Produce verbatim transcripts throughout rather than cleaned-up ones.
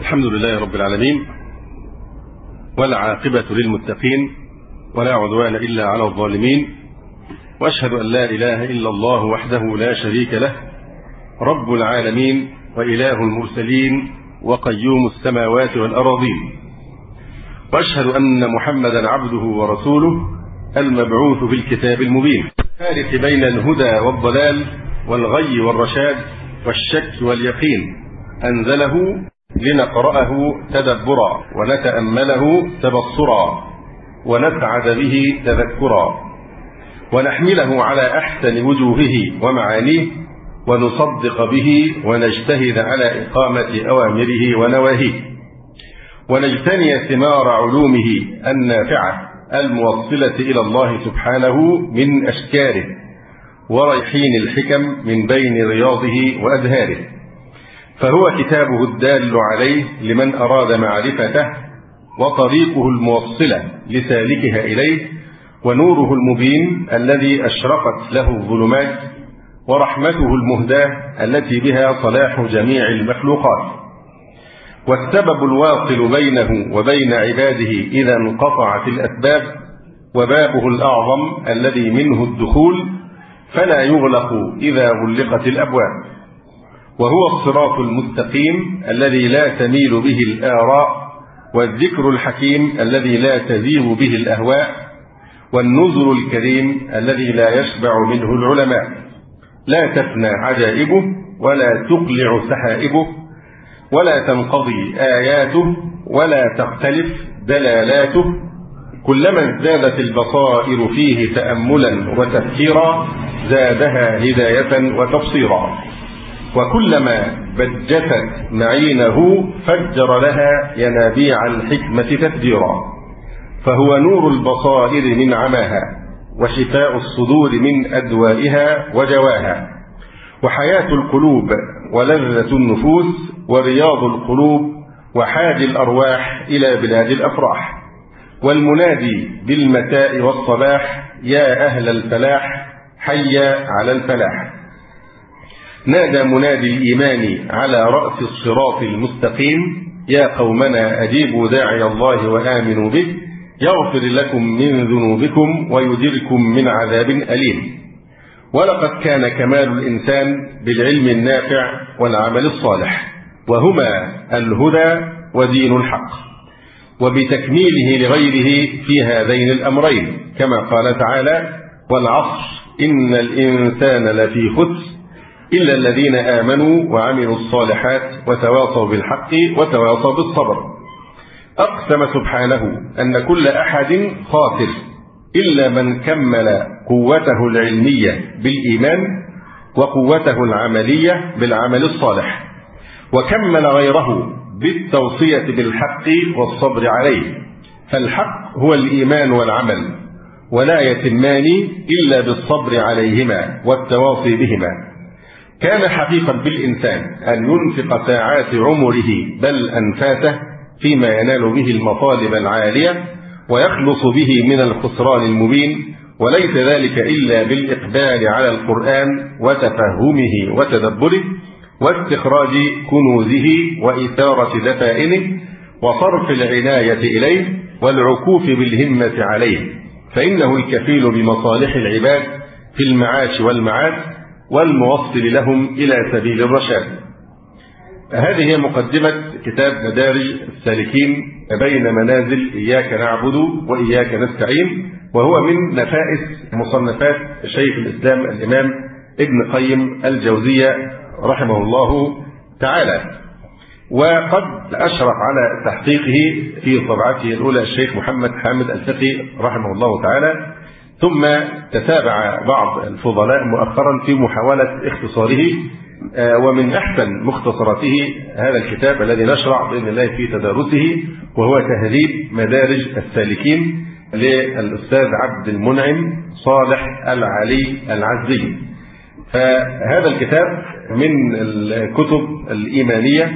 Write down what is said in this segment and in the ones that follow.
الحمد لله رب العالمين، ولا عاقبة للمتقين، ولا عدوان إلا على الظالمين، وأشهد أن لا إله إلا الله وحده لا شريك له، رب العالمين وإله المرسلين وقيوم السماوات والأراضين، وأشهد أن محمدا عبده ورسوله المبعوث بالكتاب المبين، الفارق بين الهدى والضلال والغي والرشاد والشك واليقين، أنزله لنقرأه تدبرا ونتأمله تبصرا ونسعد به تذكرا ونحمله على أحسن وجوهه ومعانيه ونصدق به ونجتهد على إقامة أوامره ونواهيه ونجتني ثمار علومه النافعة الموصلة إلى الله سبحانه من أشكاره وريحين الحكم من بين رياضه وأزهاره، فهو كتابه الدال عليه لمن أراد معرفته، وطريقه الموصلة لسالكها إليه، ونوره المبين الذي أشرقت له الظلمات، ورحمته المهداة التي بها صلاح جميع المخلوقات، والسبب الواصل بينه وبين عباده إذا انقطعت الأسباب، وبابه الأعظم الذي منه الدخول فلا يغلق إذا غلقت الأبواب، وهو الصراط المستقيم الذي لا تميل به الآراء، والذكر الحكيم الذي لا تزيغ به الأهواء، والنذر الكريم الذي لا يشبع منه العلماء، لا تفنى عجائبه ولا تقلع سحائبه ولا تنقضي آياته ولا تختلف دلالاته، كلما ازدادت البصائر فيه تأملا وتفكيرا زادها هداية وتبصيرا، وكلما بجست معينه فجر لها ينابيع الحكمة تفجيرا، فهو نور البصائر من عماها، وشفاء الصدور من أدوائها وجواها، وحياة القلوب ولذة النفوس، ورياض القلوب وحاج الأرواح إلى بلاد الأفراح، والمنادي بالمساء والصباح يا أهل الفلاح حي على الفلاح. نادى منادي الإيمان على رأس الصراط المستقيم يا قومنا أجيبوا داعي الله وآمنوا به يغفر لكم من ذنوبكم ويجركم من عذاب أليم. ولقد كان كمال الإنسان بالعلم النافع والعمل الصالح، وهما الهدى ودين الحق، وبتكميله لغيره في هذين الأمرين، كما قال تعالى والعصر إن الإنسان لفي خسر إلا الذين آمنوا وعملوا الصالحات وتواصوا بالحق وتواصوا بالصبر. أقسم سبحانه أن كل أحد خاسر إلا من كمل قوته العلمية بالإيمان وقوته العملية بالعمل الصالح، وكمل غيره بالتوصية بالحق والصبر عليه، فالحق هو الإيمان والعمل، ولا يتمان إلا بالصبر عليهما والتواصي بهما. كان حقيقا بالإنسان أن ينفق ساعات عمره بل أنفاسه فيما ينال به المطالب العالية ويخلص به من الخسران المبين، وليس ذلك إلا بالإقبال على القرآن وتفهمه وتدبره واستخراج كنوزه وإثارة دفائنه وصرف العناية إليه والعكوف بالهمة عليه، فإنه الكفيل بمصالح العباد في المعاش والمعاد والموصل لهم إلى سبيل الرشاد. هذه هي مقدمة كتاب مدارج السالكين بين منازل إياك نعبد وإياك نستعين، وهو من نفائس مصنفات شيخ الإسلام الإمام ابن قيم الجوزية رحمه الله تعالى، وقد أشرف على تحقيقه في طبعته الأولى الشيخ محمد حامد الفقي رحمه الله تعالى، ثم تتابع بعض الفضلاء مؤخرا في محاولة اختصاره، ومن أحسن مختصراته هذا الكتاب الذي نشرع بإذن الله في تدارسه، وهو تهذيب مدارج السالكين للأستاذ عبد المنعم صالح العلي العزي. فهذا الكتاب من الكتب الإيمانية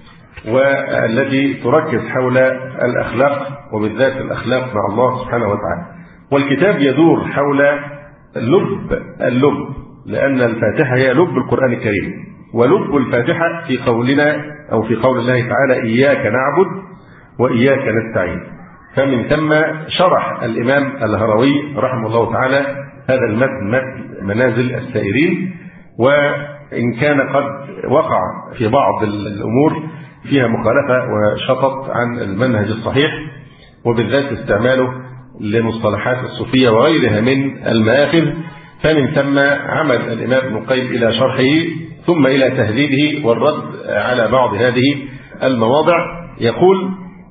والتي تركز حول الأخلاق، وبالذات الأخلاق مع الله سبحانه وتعالى، والكتاب يدور حول لب اللب، لأن الفاتحة هي لب القرآن الكريم، ولب الفاتحة في قولنا أو في قول الله تعالى إياك نعبد وإياك نستعين. فمن ثم شرح الإمام الهروي رحمه الله تعالى هذا المتن متن منازل السائرين، وإن كان قد وقع في بعض الأمور فيها مخالفة وشطط عن المنهج الصحيح، وبالذات استعماله لمصطلحات الصوفية وغيرها من المآخذ. فمن ثم عمل الإمام ابن القيم إلى شرحه ثم إلى تهذيبه والرد على بعض هذه المواضع. يقول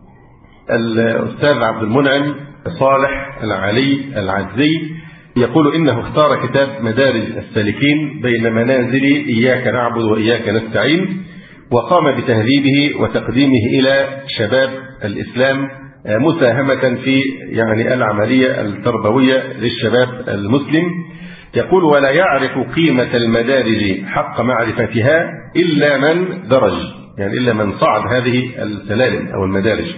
الأستاذ عبد المنعم صالح العلي العزي يقول إنه اختار كتاب مدارج السالكين بين منازل إياك نعبد وإياك نستعين، وقام بتهذيبه وتقديمه إلى شباب الإسلام مساهمة في يعني العملية التربوية للشباب المسلم. يقول ولا يعرف قيمة المدارج حق معرفتها إلا من درج، يعني إلا من صعد هذه السلالم أو المدارج.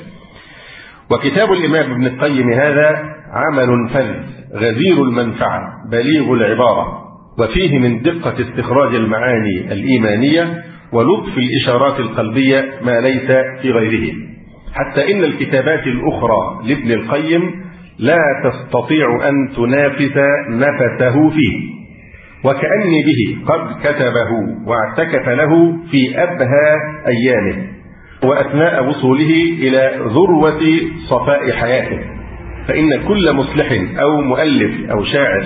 وكتاب الإمام ابن القيم هذا عمل فذ غزير المنفعة بليغ العبارة، وفيه من دقة استخراج المعاني الإيمانية ولطف الإشارات القلبية ما ليس في غيره، حتى إن الكتابات الأخرى لابن القيم لا تستطيع أن تنافس نفسه فيه، وكأني به قد كتبه واعتكف له في أبهى أيامه وأثناء وصوله إلى ذروة صفاء حياته. فإن كل مصلح أو مؤلف أو شاعر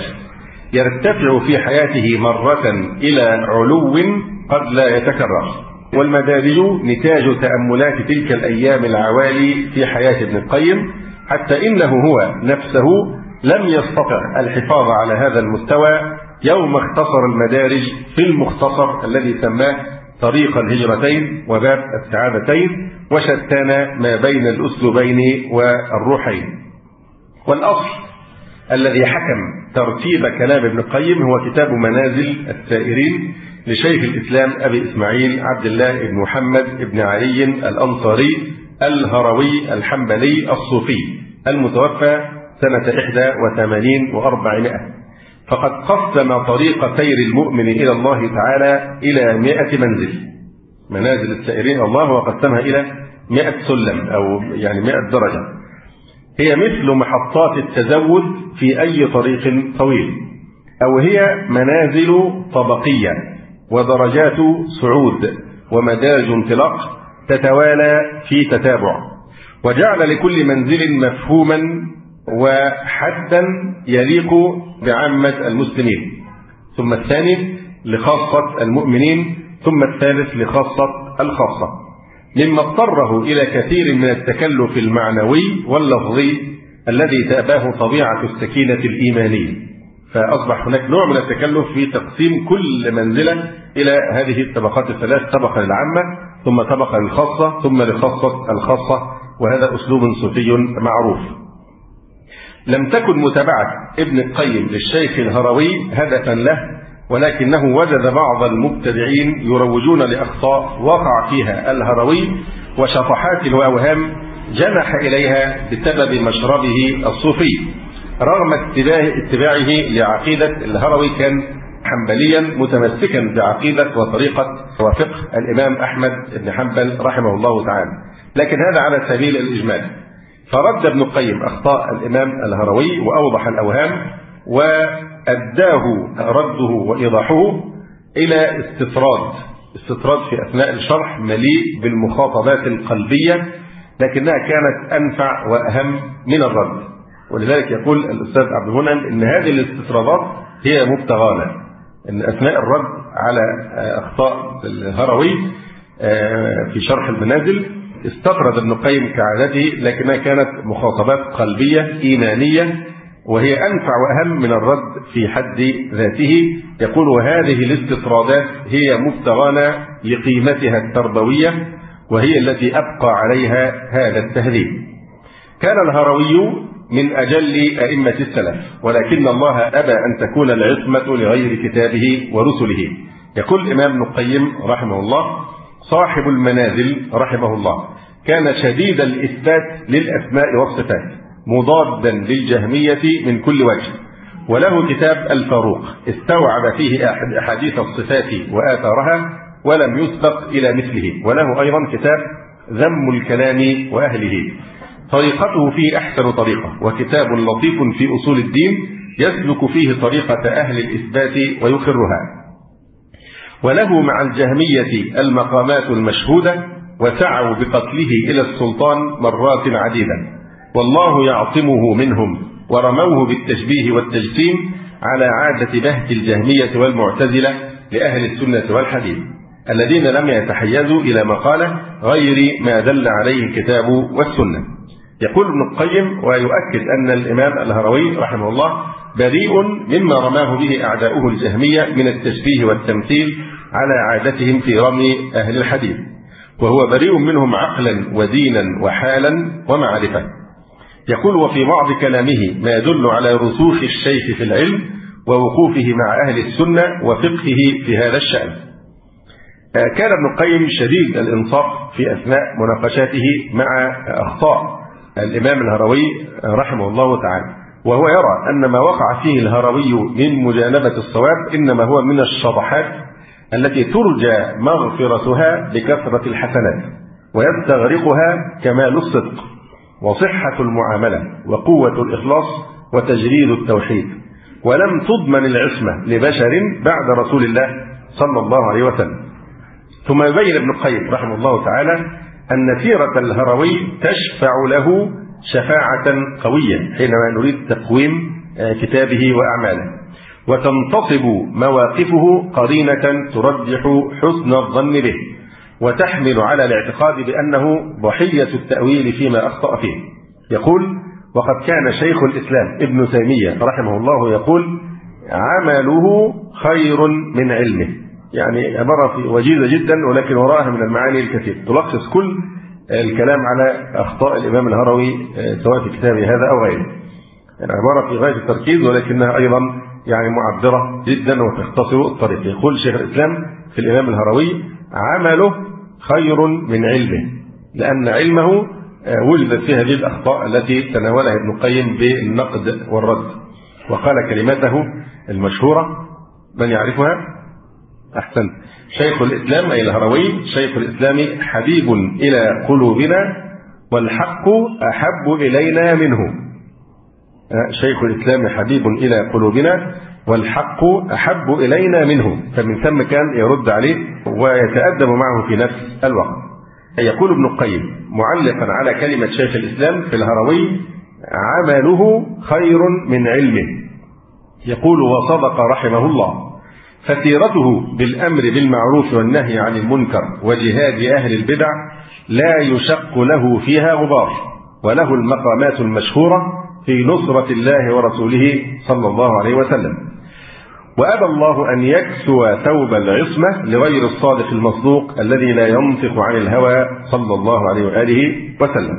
يرتفع في حياته مرة إلى علو قد لا يتكرر، والمدارج نتاج تأملات تلك الأيام العوالي في حياة ابن القيم، حتى إنه هو نفسه لم يستطع الحفاظ على هذا المستوى يوم اختصر المدارج في المختصر الذي سماه طريق الهجرتين وباب السعادتين، وشتان ما بين الأسلوبين والروحين. والأصل الذي حكم ترتيب كلام ابن القيم هو كتاب منازل السائرين لشيخ الإسلام أبي إسماعيل عبد الله بن محمد بن علي الأنصاري الهروي الحنبلي الصوفي المتوفى سنة إحدى وثمانين وأربعمائة. فقد قسم طريق سير المؤمن إلى الله تعالى إلى مئة منزل، منازل السائرين الله وقسمها إلى مئة سلم أو يعني مئة درجة، هي مثل محطات التزود في أي طريق طويل، أو هي منازل طبقية ودرجات صعود ومدارج انطلاق تتوالى في تتابع، وجعل لكل منزل مفهوما وحدا يليق بعامة المسلمين، ثم الثاني لخاصة المؤمنين، ثم الثالث لخاصة الخاصة، مما اضطره إلى كثير من التكلف المعنوي واللفظي الذي تأباه طبيعة السكينة الإيمانية. فأصبح هناك نوع من التكلف في تقسيم كل منزلة إلى هذه الطبقات الثلاث، طبقة للعامة ثم طبقة للخاصة ثم لخاصة الخاصة، وهذا أسلوب صوفي معروف. لم تكن متابعة ابن القيم للشيخ الهروي هدفا له، ولكنه وجد بعض المبتدعين يروجون لأخطاء وقع فيها الهروي وشطحات وأوهام جنح إليها بسبب مشربه الصوفي، رغم اتباعه لعقيدة الهروي. كان حنبليا متمسكا بعقيدة وطريقة وفقه الإمام أحمد بن حنبل رحمه الله تعالى، لكن هذا على سبيل الإجمال. فرد ابن القيم أخطاء الإمام الهروي وأوضح الأوهام، وأداه رده وإيضاحه إلى استطراد استطراد في أثناء الشرح مليء بالمخاطبات القلبية، لكنها كانت أنفع وأهم من الرد. ولذلك يقول الأستاذ عبد المنعم إن هذه الاستطرادات هي مبتغانا، إن أثناء الرد على أخطاء الهروي في شرح المنازل استطرد ابن القيم كعادته، لكنها كانت مخاطبات قلبية إيمانية، وهي أنفع وأهم من الرد في حد ذاته. يقول وهذه الاستطرادات هي مبتغانا لقيمتها التربوية، وهي التي أبقى عليها هذا التهذيب. كان الهروي من أجل أئمة السلف، ولكن الله أبى أن تكون العصمة لغير كتابه ورسله. يقول الإمام ابن القيم رحمه الله صاحب المنازل رحمه الله كان شديد الإثبات للأسماء والصفات، مضادا للجهمية من كل وجه، وله كتاب الفاروق استوعب فيه أحاديث الصفات وآثارها ولم يسبق إلى مثله. وله أيضا كتاب ذم الكلام وأهله، طريقته فيه أحسن طريقة، وكتاب لطيف في أصول الدين يسلك فيه طريقة أهل الإثبات ويقرها. وله مع الجهمية المقامات المشهودة، وسعوا بقتله إلى السلطان مرات عديدة، والله يعصمه منهم، ورموه بالتشبيه والتجسيم على عادة بهت الجهمية والمعتزلة لأهل السنة والحديث، الذين لم يتحيزوا إلى مقالة غير ما دل عليه الكتاب والسنة. يقول ابن القيم ويؤكد أن الإمام الهروي رحمه الله بريء مما رماه به أعداؤه الجهمية من التشبيه والتمثيل على عادتهم في رمي أهل الحديث، وهو بريء منهم عقلا ودينا وحالا ومعرفة. يقول وفي بعض كلامه ما يدل على رسوخ الشيخ في العلم ووقوفه مع أهل السنة وفقهه في هذا الشأن. كان ابن القيم شديد الإنصاف في أثناء مناقشاته مع أخطاء الإمام الهروي رحمه الله تعالى، وهو يرى أن ما وقع فيه الهروي من مجانبة الصواب إنما هو من الشطحات التي ترجى مغفرتها بكثرة الحسنات، ويستغرقها كمال الصدق وصحة المعاملة وقوة الإخلاص وتجريد التوحيد، ولم تضمن العصمة لبشر بعد رسول الله صلى الله عليه وسلم. ثم يبين ابن القيم رحمه الله تعالى أن سيرة الهروي تشفع له شفاعة قوية حينما نريد تقويم كتابه وأعماله، وتنتصب مواقفه قرينة ترجح حسن الظن به، وتحمل على الاعتقاد بأنه ضحية التأويل فيما أخطأ فيه. يقول وقد كان شيخ الإسلام ابن تيمية رحمه الله يقول عمله خير من علمه، يعني عبارة وجيزة جدا ولكن وراءها من المعاني الكثير تلخص كل الكلام على أخطاء الإمام الهروي سواء في كتابه هذا أو غيره. يعني عبارة في غاية التركيز ولكنها أيضا يعني معبرة جدا وتختصر الطريق. يقول شيخ الإسلام في الإمام الهروي عمله خير من علمه، لأن علمه وجدت في هذه الأخطاء التي تناولها ابن القيم بالنقد والرد. وقال كلمته المشهورة من يعرفها؟ أحسن. شيخ الإسلام أي الهروي شيخ الإسلام حبيب إلى قلوبنا والحق أحب إلينا منه. شيخ الإسلام حبيب إلى قلوبنا والحق أحب إلينا منه، فمن ثم كان يرد عليه ويتأدب معه في نفس الوقت. يقول ابن القيم معلقا على كلمة شيخ الإسلام في الهروي عمله خير من علمه، يقول وصدق رحمه الله، فسيرته بالأمر بالمعروف والنهي عن المنكر وجهاد أهل البدع لا يشق له فيها غبار، وله المقامات المشهورة في نصرة الله ورسوله صلى الله عليه وسلم. وأبى الله أن يكسو ثوب العصمة لغير الصادق المصدوق الذي لا ينطق عن الهوى صلى الله عليه وآله وسلم.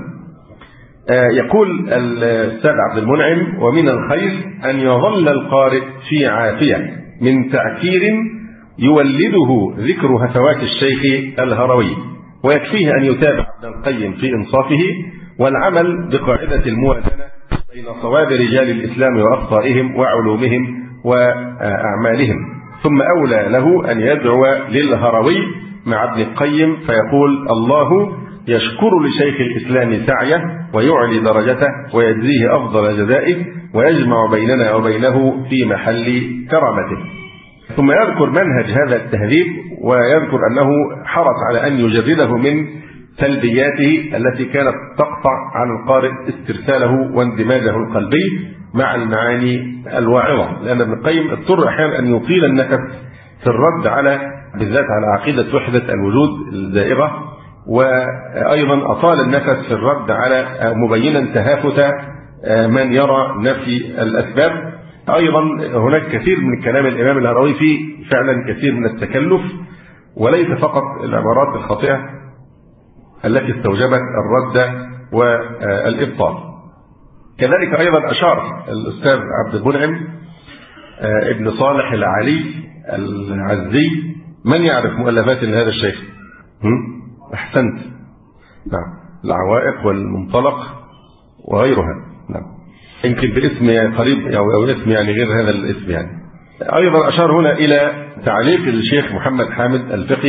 يقول الأستاذ عبد المنعم ومن الخير أن يظل القارئ في عافية من تعكير يولده ذكر هفوات الشيخ الهروي، ويكفيه أن يتابع ابن القيم في إنصافه والعمل بقاعدة الموازنة بين صواب رجال الإسلام وأخطائهم وعلومهم وأعمالهم. ثم أولى له أن يدعو للهروي مع ابن القيم فيقول الله يشكر لشيخ الإسلام سعيه ويعلي درجته ويجزيه أفضل جزائه ويجمع بيننا وبينه في محل كرامته. ثم يذكر منهج هذا التهذيب ويذكر أنه حرص على أن يجرده من سلبياته التي كانت تقطع عن القارئ استرساله واندماجه القلبي مع المعاني الواعظة، لأن ابن القيم اضطر أحيانا أن يطيل النفس في الرد على بالذات على عقيدة وحدة الوجود الزائغة، وأيضا أطال النفس في الرد على مبينا تهافت من يرى نفي الأسباب. أيضا هناك كثير من كلام الإمام الهروي فيه فعلا كثير من التكلف، وليس فقط العبارات الخاطئة التي استوجبت الرد والإبطال. كذلك أيضا أشار الأستاذ عبد المنعم ابن صالح العلي العزي، من يعرف مؤلفات لهذا الشيخ؟ أحسنت، نعم، العوائق والمنطلق وغيرها، نعم، يمكن باسم قريب أو اسم يعني غير هذا الاسم يعني. أيضا أشار هنا إلى تعليق الشيخ محمد حامد الفقي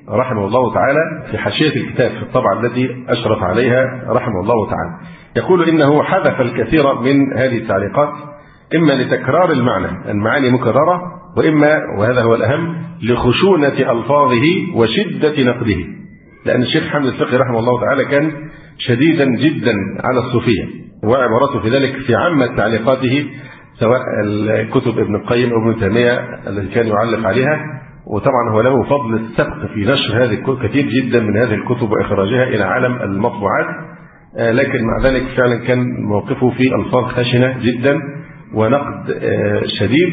رحمه الله تعالى في حاشية الكتاب في الطبعة التي أشرف عليها رحمه الله تعالى، يقول إنه حذف الكثير من هذه التعليقات إما لتكرار المعنى، المعاني مكررة، وإما وهذا هو الأهم لخشونة ألفاظه وشدة نقده، لأن الشيخ حامد الفقي رحمه الله تعالى كان شديدا جدا على الصوفية، وعبارته في ذلك في عامة تعليقاته سواء كتب ابن القيم أو ابن تيمية التي كان يعلق عليها. وطبعا هو له فضل السبق في نشر هذه الكتب، كثير جدا من هذه الكتب وإخراجها إلى عالم المطبوعات، لكن مع ذلك فعلا كان موقفه في ألفاظ خشنة جدا ونقد شديد،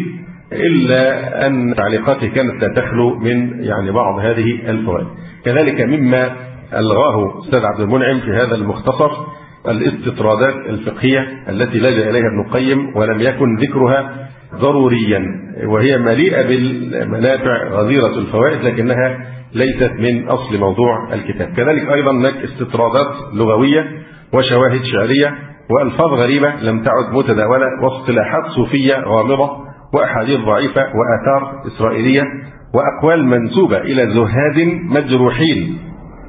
إلا أن تعليقاته كانت لا تخلو من يعني بعض هذه الفوائد. كذلك مما ألغاه أستاذ عبد المنعم في هذا المختصر الاستطرادات الفقهية التي لجأ إليها ابن القيم ولم يكن ذكرها ضروريا، وهي مليئة بالمنافع غزيرة الفوائد لكنها ليست من أصل موضوع الكتاب. كذلك أيضا هناك استطرادات لغوية وشواهد شعرية وألفاظ غريبة لم تعد متداولة واصطلاحات صوفية غامضة وأحاديث ضعيفة وآثار إسرائيلية وأقوال منسوبة إلى زهاد مجروحين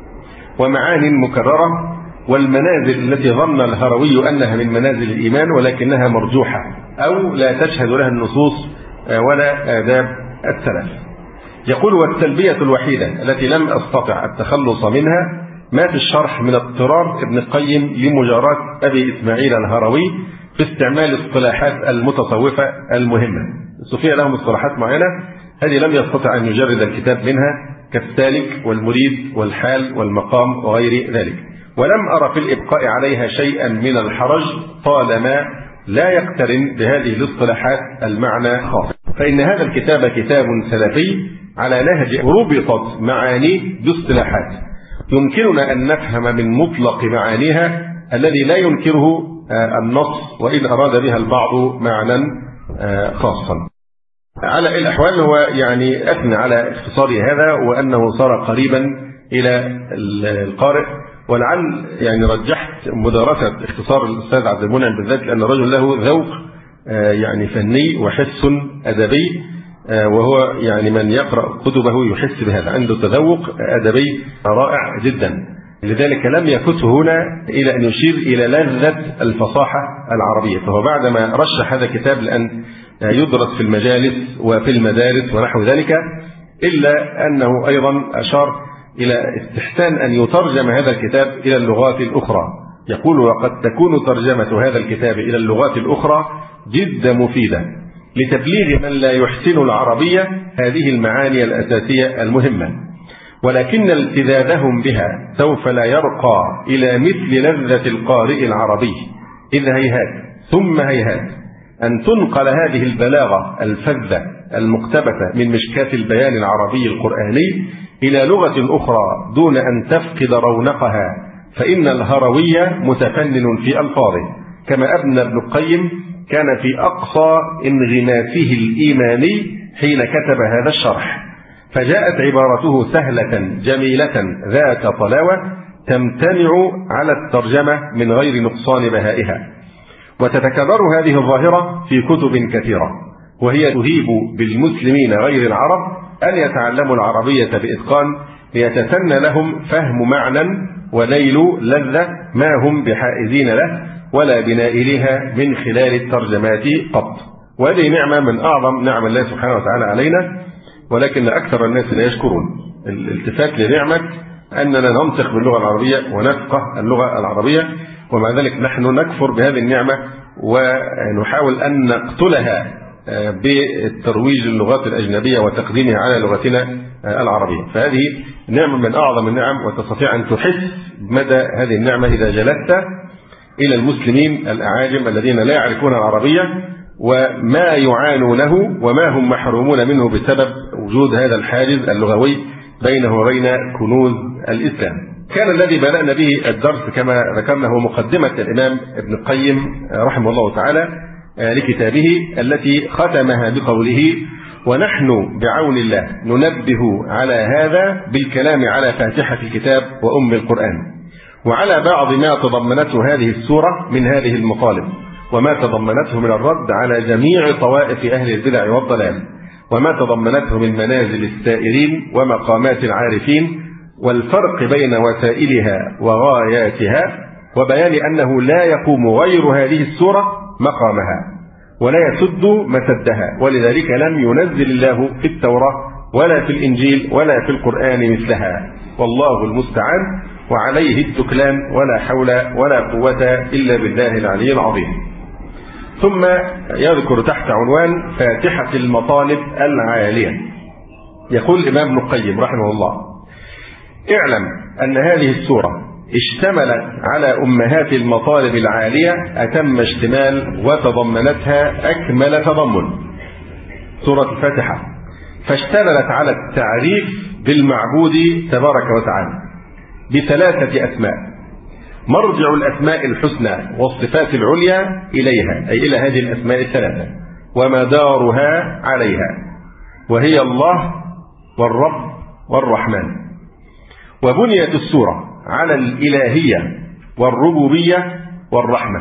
ومعان مكررة، والمنازل التي ظن الهروي أنها من منازل الإيمان ولكنها مرجوحة أو لا تشهد لها النصوص ولا آداب السلف. يقول: والتلبية الوحيدة التي لم أستطع التخلص منها ما في الشرح من اضطرار ابن القيم لمجاراة أبي إسماعيل الهروي في استعمال اصطلاحات المتصوفة المهمة. الصوفية لهم اصطلاحات معينة هذه لم يستطع أن يجرد الكتاب منها كالسالك والمريد والحال والمقام وغير ذلك، ولم أرى في الإبقاء عليها شيئا من الحرج طالما لا يقترن بهذه الاصطلاحات المعنى خاص، فإن هذا الكتاب كتاب سلفي على نهج ربطت معانيه باصطلاحات يمكننا أن نفهم من مطلق معانيها الذي لا ينكره النص وإن أراد بها البعض معنى خاصا. على الأحوال هو يعني أثنى على اختصار هذا وأنه صار قريبا إلى القارئ، ولعل يعني رجحت مدارسة اختصار الأستاذ عبد المنعم بالذات لأن الرجل له ذوق يعني فني وحس أدبي، وهو يعني من يقرأ كتبه يحس بهذا، عنده تذوق أدبي رائع جدا، لذلك لم يكته هنا إلى أن يشير إلى لذة الفصاحة العربية. فهو بعدما رشح هذا الكتاب لأن يدرس في المجالس وفي المدارس ونحو ذلك، إلا أنه أيضا أشار إلى استحسان أن يترجم هذا الكتاب إلى اللغات الأخرى. يقول: وقد تكون ترجمة هذا الكتاب إلى اللغات الأخرى جدا مفيدة لتبليغ من لا يحسن العربية هذه المعاني الأساسية المهمة، ولكن التذاذهم بها سوف لا يرقى إلى مثل لذة القارئ العربي، إذ هيهات ثم هيهات أن تنقل هذه البلاغة الفذة المقتبسة من مشكاة البيان العربي القرآني إلى لغة أخرى دون أن تفقد رونقها، فإن الهروي متفنن في ألفاظه، كما أبنى ابن القيم كان في أقصى انغماسه الإيماني حين كتب هذا الشرح، فجاءت عبارته سهلة جميلة ذات طلاوة تمتنع على الترجمة من غير نقصان بهائها. وتتكرر هذه الظاهرة في كتب كثيرة، وهي تهيب بالمسلمين غير العرب أن يتعلموا العربية بإتقان ليتسنى لهم فهم معنى ونيل لذة ما هم بحائزين له ولا بنائلها من خلال الترجمات قط. وهذه نعمة من أعظم نعم الله سبحانه وتعالى علينا، ولكن أكثر الناس لا يشكرون الالتفات لنعمة أننا ننطق باللغة العربية ونفقه اللغة العربية، ومع ذلك نحن نكفر بهذه النعمة ونحاول أن نقتلها بالترويج للغات الأجنبية وتقديمها على لغتنا العربية. فهذه نعمة من أعظم النعم، وتستطيع أن تحس مدى هذه النعمة إذا جلست إلى المسلمين الأعاجم الذين لا يعرفون العربية وما يعانونه وما هم محرومون منه بسبب وجود هذا الحاجز اللغوي بينه وبين كنوز الإسلام. كان الذي بدأنا به الدرس كما ذكرنا هو مقدمة الإمام ابن القيم رحمه الله تعالى لكتابه التي ختمها بقوله: ونحن بعون الله ننبه على هذا بالكلام على فاتحة الكتاب وأم القرآن، وعلى بعض ما تضمنته هذه السورة من هذه المطالب، وما تضمنته من الرد على جميع طوائف أهل البدع والضلال، وما تضمنته من منازل السائرين ومقامات العارفين والفرق بين وسائلها وغاياتها، وبيان أنه لا يقوم غير هذه السورة مقامها ولا يسد مسدها، ولذلك لم ينزل الله في التوراة ولا في الإنجيل ولا في القرآن مثلها، والله المستعان وعليه التكلان، ولا حول ولا قوة إلا بالله العلي العظيم. ثم يذكر تحت عنوان فاتحة المطالب العالية. يقول الإمام ابن القيم رحمه الله: اعلم أن هذه السورة اشتملت على أمهات المطالب العالية أتم اشتمال، وتضمنتها أكمل تضمن. سورة الفاتحة فاشتملت على التعريف بالمعبود تبارك وتعالى بثلاثة أسماء، مرجع الأسماء الحسنى والصفات العليا إليها، أي إلى هذه الأسماء الثلاثة، ومدارها عليها، وهي الله والرب والرحمن. وبنيت السورة على الإلهية والربوبية والرحمة.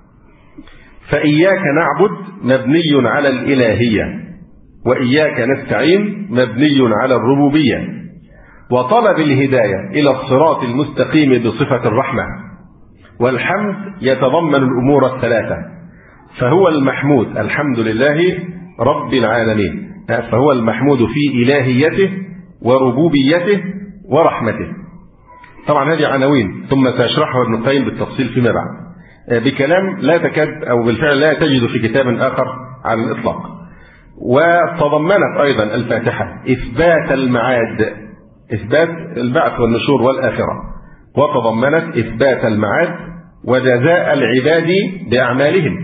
فإياك نعبد مبني على الإلهية، وإياك نستعين مبني على الربوبية. وطلب الهداية إلى الصراط المستقيم بصفة الرحمة. والحمد يتضمن الأمور الثلاثة، فهو المحمود الحمد لله رب العالمين، فهو المحمود في إلهيته وربوبيته ورحمته. طبعا هذه عناوين ثم سيشرحها ابن القيم بالتفصيل فيما بعد بكلام لا تكاد أو بالفعل لا تجد في كتاب آخر على الإطلاق. وتضمنت أيضا الفاتحة إثبات المعاد، إثبات البعث والنشور والآخرة، وتضمنت إثبات المعاد وجزاء العباد بأعمالهم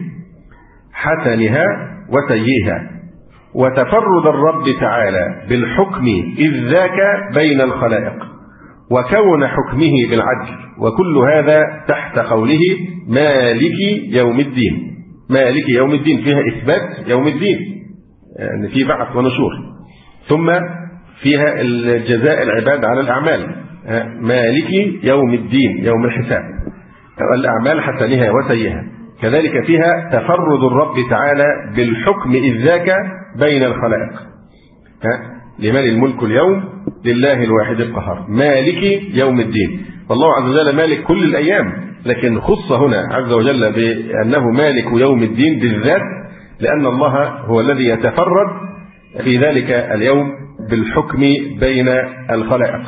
حسنها وسيئها، وتفرد الرب تعالى بالحكم إذ ذاك بين الخلائق، وكون حكمه بالعدل، وكل هذا تحت قوله مالك يوم الدين. مالك يوم الدين فيها إثبات يوم الدين، يعني في بعث ونشور، ثم فيها الجزاء العباد على الأعمال، مالك يوم الدين يوم الحساب، الأعمال حسنها وسيئها. كذلك فيها تفرد الرب تعالى بالحكم إذ ذاك بين الخلائق، لمن الملك اليوم لله الواحد القهار، مالك يوم الدين. والله عز وجل مالك كل الأيام، لكن خص هنا عز وجل بأنه مالك يوم الدين بالذات، لأن الله هو الذي يتفرد في ذلك اليوم بالحكم بين الخلائق.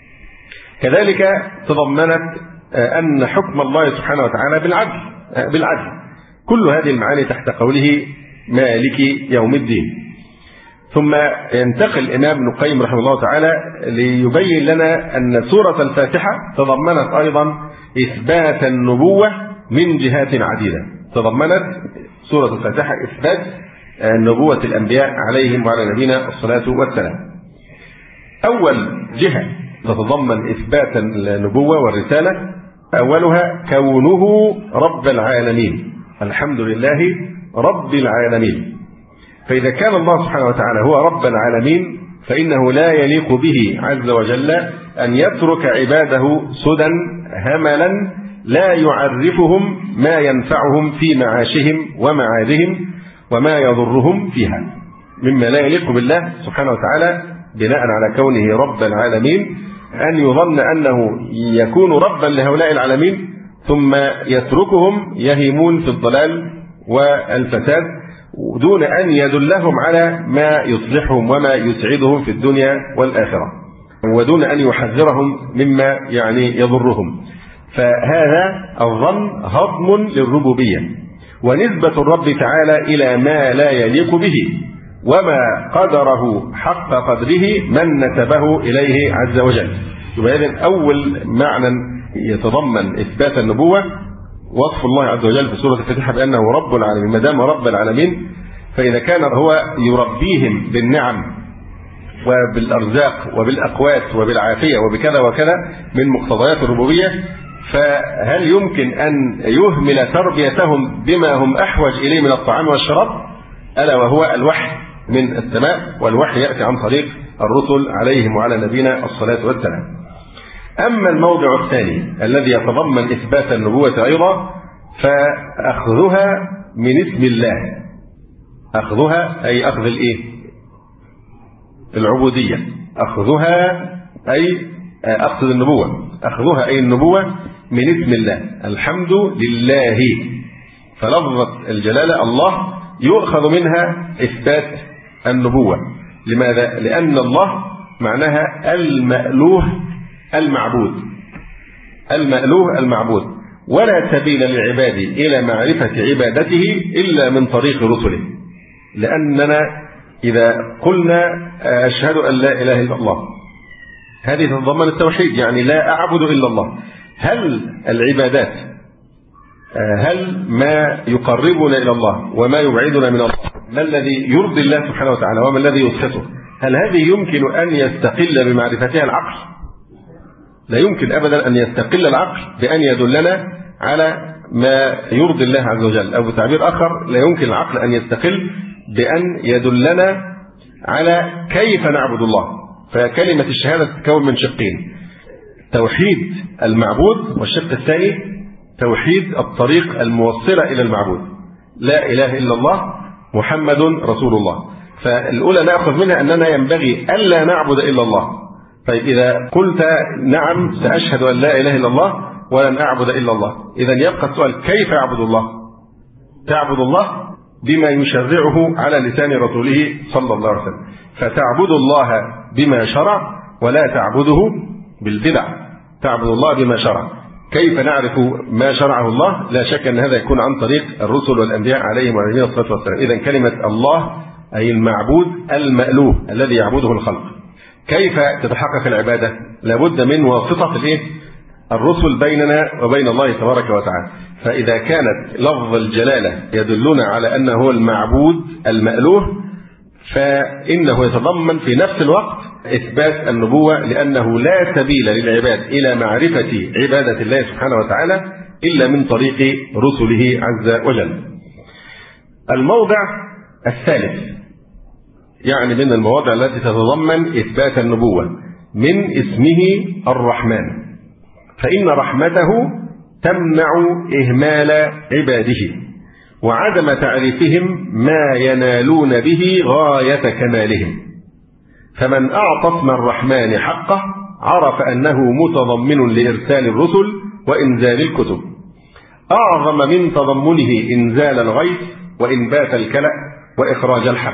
كذلك تضمنت أن حكم الله سبحانه وتعالى بالعدل بالعدل كل هذه المعاني تحت قوله مالك يوم الدين. ثم ينتقل الإمام ابن القيم رحمه الله تعالى ليبين لنا أن سورة الفاتحة تضمنت أيضا إثبات النبوة من جهات عديدة. تضمنت سورة الفاتحة إثبات نبوة الأنبياء عليهم وعلى نبينا الصلاة والسلام. أول جهة تتضمن إثبات النبوة والرسالة أولها كونه رب العالمين، الحمد لله رب العالمين. فإذا كان الله سبحانه وتعالى هو رب العالمين فإنه لا يليق به عز وجل أن يترك عباده سدى هملا لا يعرفهم ما ينفعهم في معاشهم ومعادهم وما يضرهم فيها، مما لا يليق بالله سبحانه وتعالى بناء على كونه رب العالمين أن يظن أنه يكون ربا لهؤلاء العالمين ثم يتركهم يهيمون في الضلال والفساد دون أن يدلهم على ما يصلحهم وما يسعدهم في الدنيا والآخرة، ودون أن يحذرهم مما يعني يضرهم. فهذا الظن هضم للربوبية ونسبة الرب تعالى إلى ما لا يليق به، وما قدره حق قدره من نسبه إليه عز وجل. وإذن أول معنى يتضمن إثبات النبوة وصف الله عز وجل في سورة الفاتحة بأنه رب العالمين. ما دام رب العالمين فإذا كان هو يربيهم بالنعم وبالأرزاق وبالأقوات وبالعافية وبكذا وكذا من مقتضيات الربوبية، فهل يمكن أن يهمل تربيتهم بما هم أحوج إليه من الطعام والشراب، ألا وهو الوحي من السماء، والوحي يأتي عن طريق الرسل عليهم وعلى نبينا الصلاة والسلام. أما الموضع الثاني الذي يتضمن إثبات النبوة أيضا فأخذها من اسم الله، أخذها أي أخذ الإيه؟ العبودية، أخذها أي أقصد النبوة، أخذها أي النبوة من اسم الله، الحمد لله. فلفظة الجلالة الله يؤخذ منها إثبات النبوة. لماذا؟ لأن الله معناها المألوه المعبود، المألوه المعبود، ولا سبيل للعباد إلى معرفة عبادته إلا من طريق رسله. لأننا إذا قلنا أشهد أن لا إله إلا الله، هذه تتضمن التوحيد، يعني لا أعبد إلا الله. هل العبادات، هل ما يقربنا إلى الله وما يبعدنا من الله، ما الذي يرضي الله سبحانه وتعالى وما الذي يسخطه، هل هذه يمكن أن يستقل بمعرفتها العقل؟ لا يمكن أبدا أن يستقل العقل بأن يدلنا على ما يرضي الله عز وجل، أو بتعبير آخر لا يمكن العقل أن يستقل بأن يدلنا على كيف نعبد الله. فكلمة الشهادة تتكون من شقين: توحيد المعبود، والشق الثاني توحيد الطريق الموصلة إلى المعبود، لا إله إلا الله محمد رسول الله. فالأولى نأخذ منها أننا ينبغي ألا نعبد إلا الله. طيب إذا قلت نعم سأشهد أن لا إله إلا الله ولن أعبد إلا الله، إذا يبقى السؤال: كيف أعبد الله؟ تعبد الله بما يشرعه على لسان رسوله صلى الله عليه وسلم، فتعبد الله بما شرع ولا تعبده بالبدع، تعبد الله بما شرع. كيف نعرف ما شرعه الله؟ لا شك أن هذا يكون عن طريق الرسل والأنبياء عليهم وعليهم الصلاة والسلام. إذن كلمة الله أي المعبود المألوه الذي يعبده الخلق. كيف تتحقق العبادة؟ لابد من واسطة الإيه؟ الرسل بيننا وبين الله تبارك وتعالى. فإذا كانت لفظ الجلالة يدلنا على أنه هو المعبود المألوه، فإنه يتضمن في نفس الوقت إثبات النبوة، لأنه لا سبيل للعباد إلى معرفة عبادة الله سبحانه وتعالى إلا من طريق رسله عز وجل. الموضع الثالث، يعني من المواضع التي تتضمن إثبات النبوة، من اسمه الرحمن، فإن رحمته تمنع إهمال عباده وعدم تعريفهم ما ينالون به غاية كمالهم. فمن أعطى اسم الرحمن حقه عرف أنه متضمن لإرسال الرسل وإنزال الكتب، أعظم من تضمنه إنزال الغيث وإنبات الكلأ وإخراج الحب.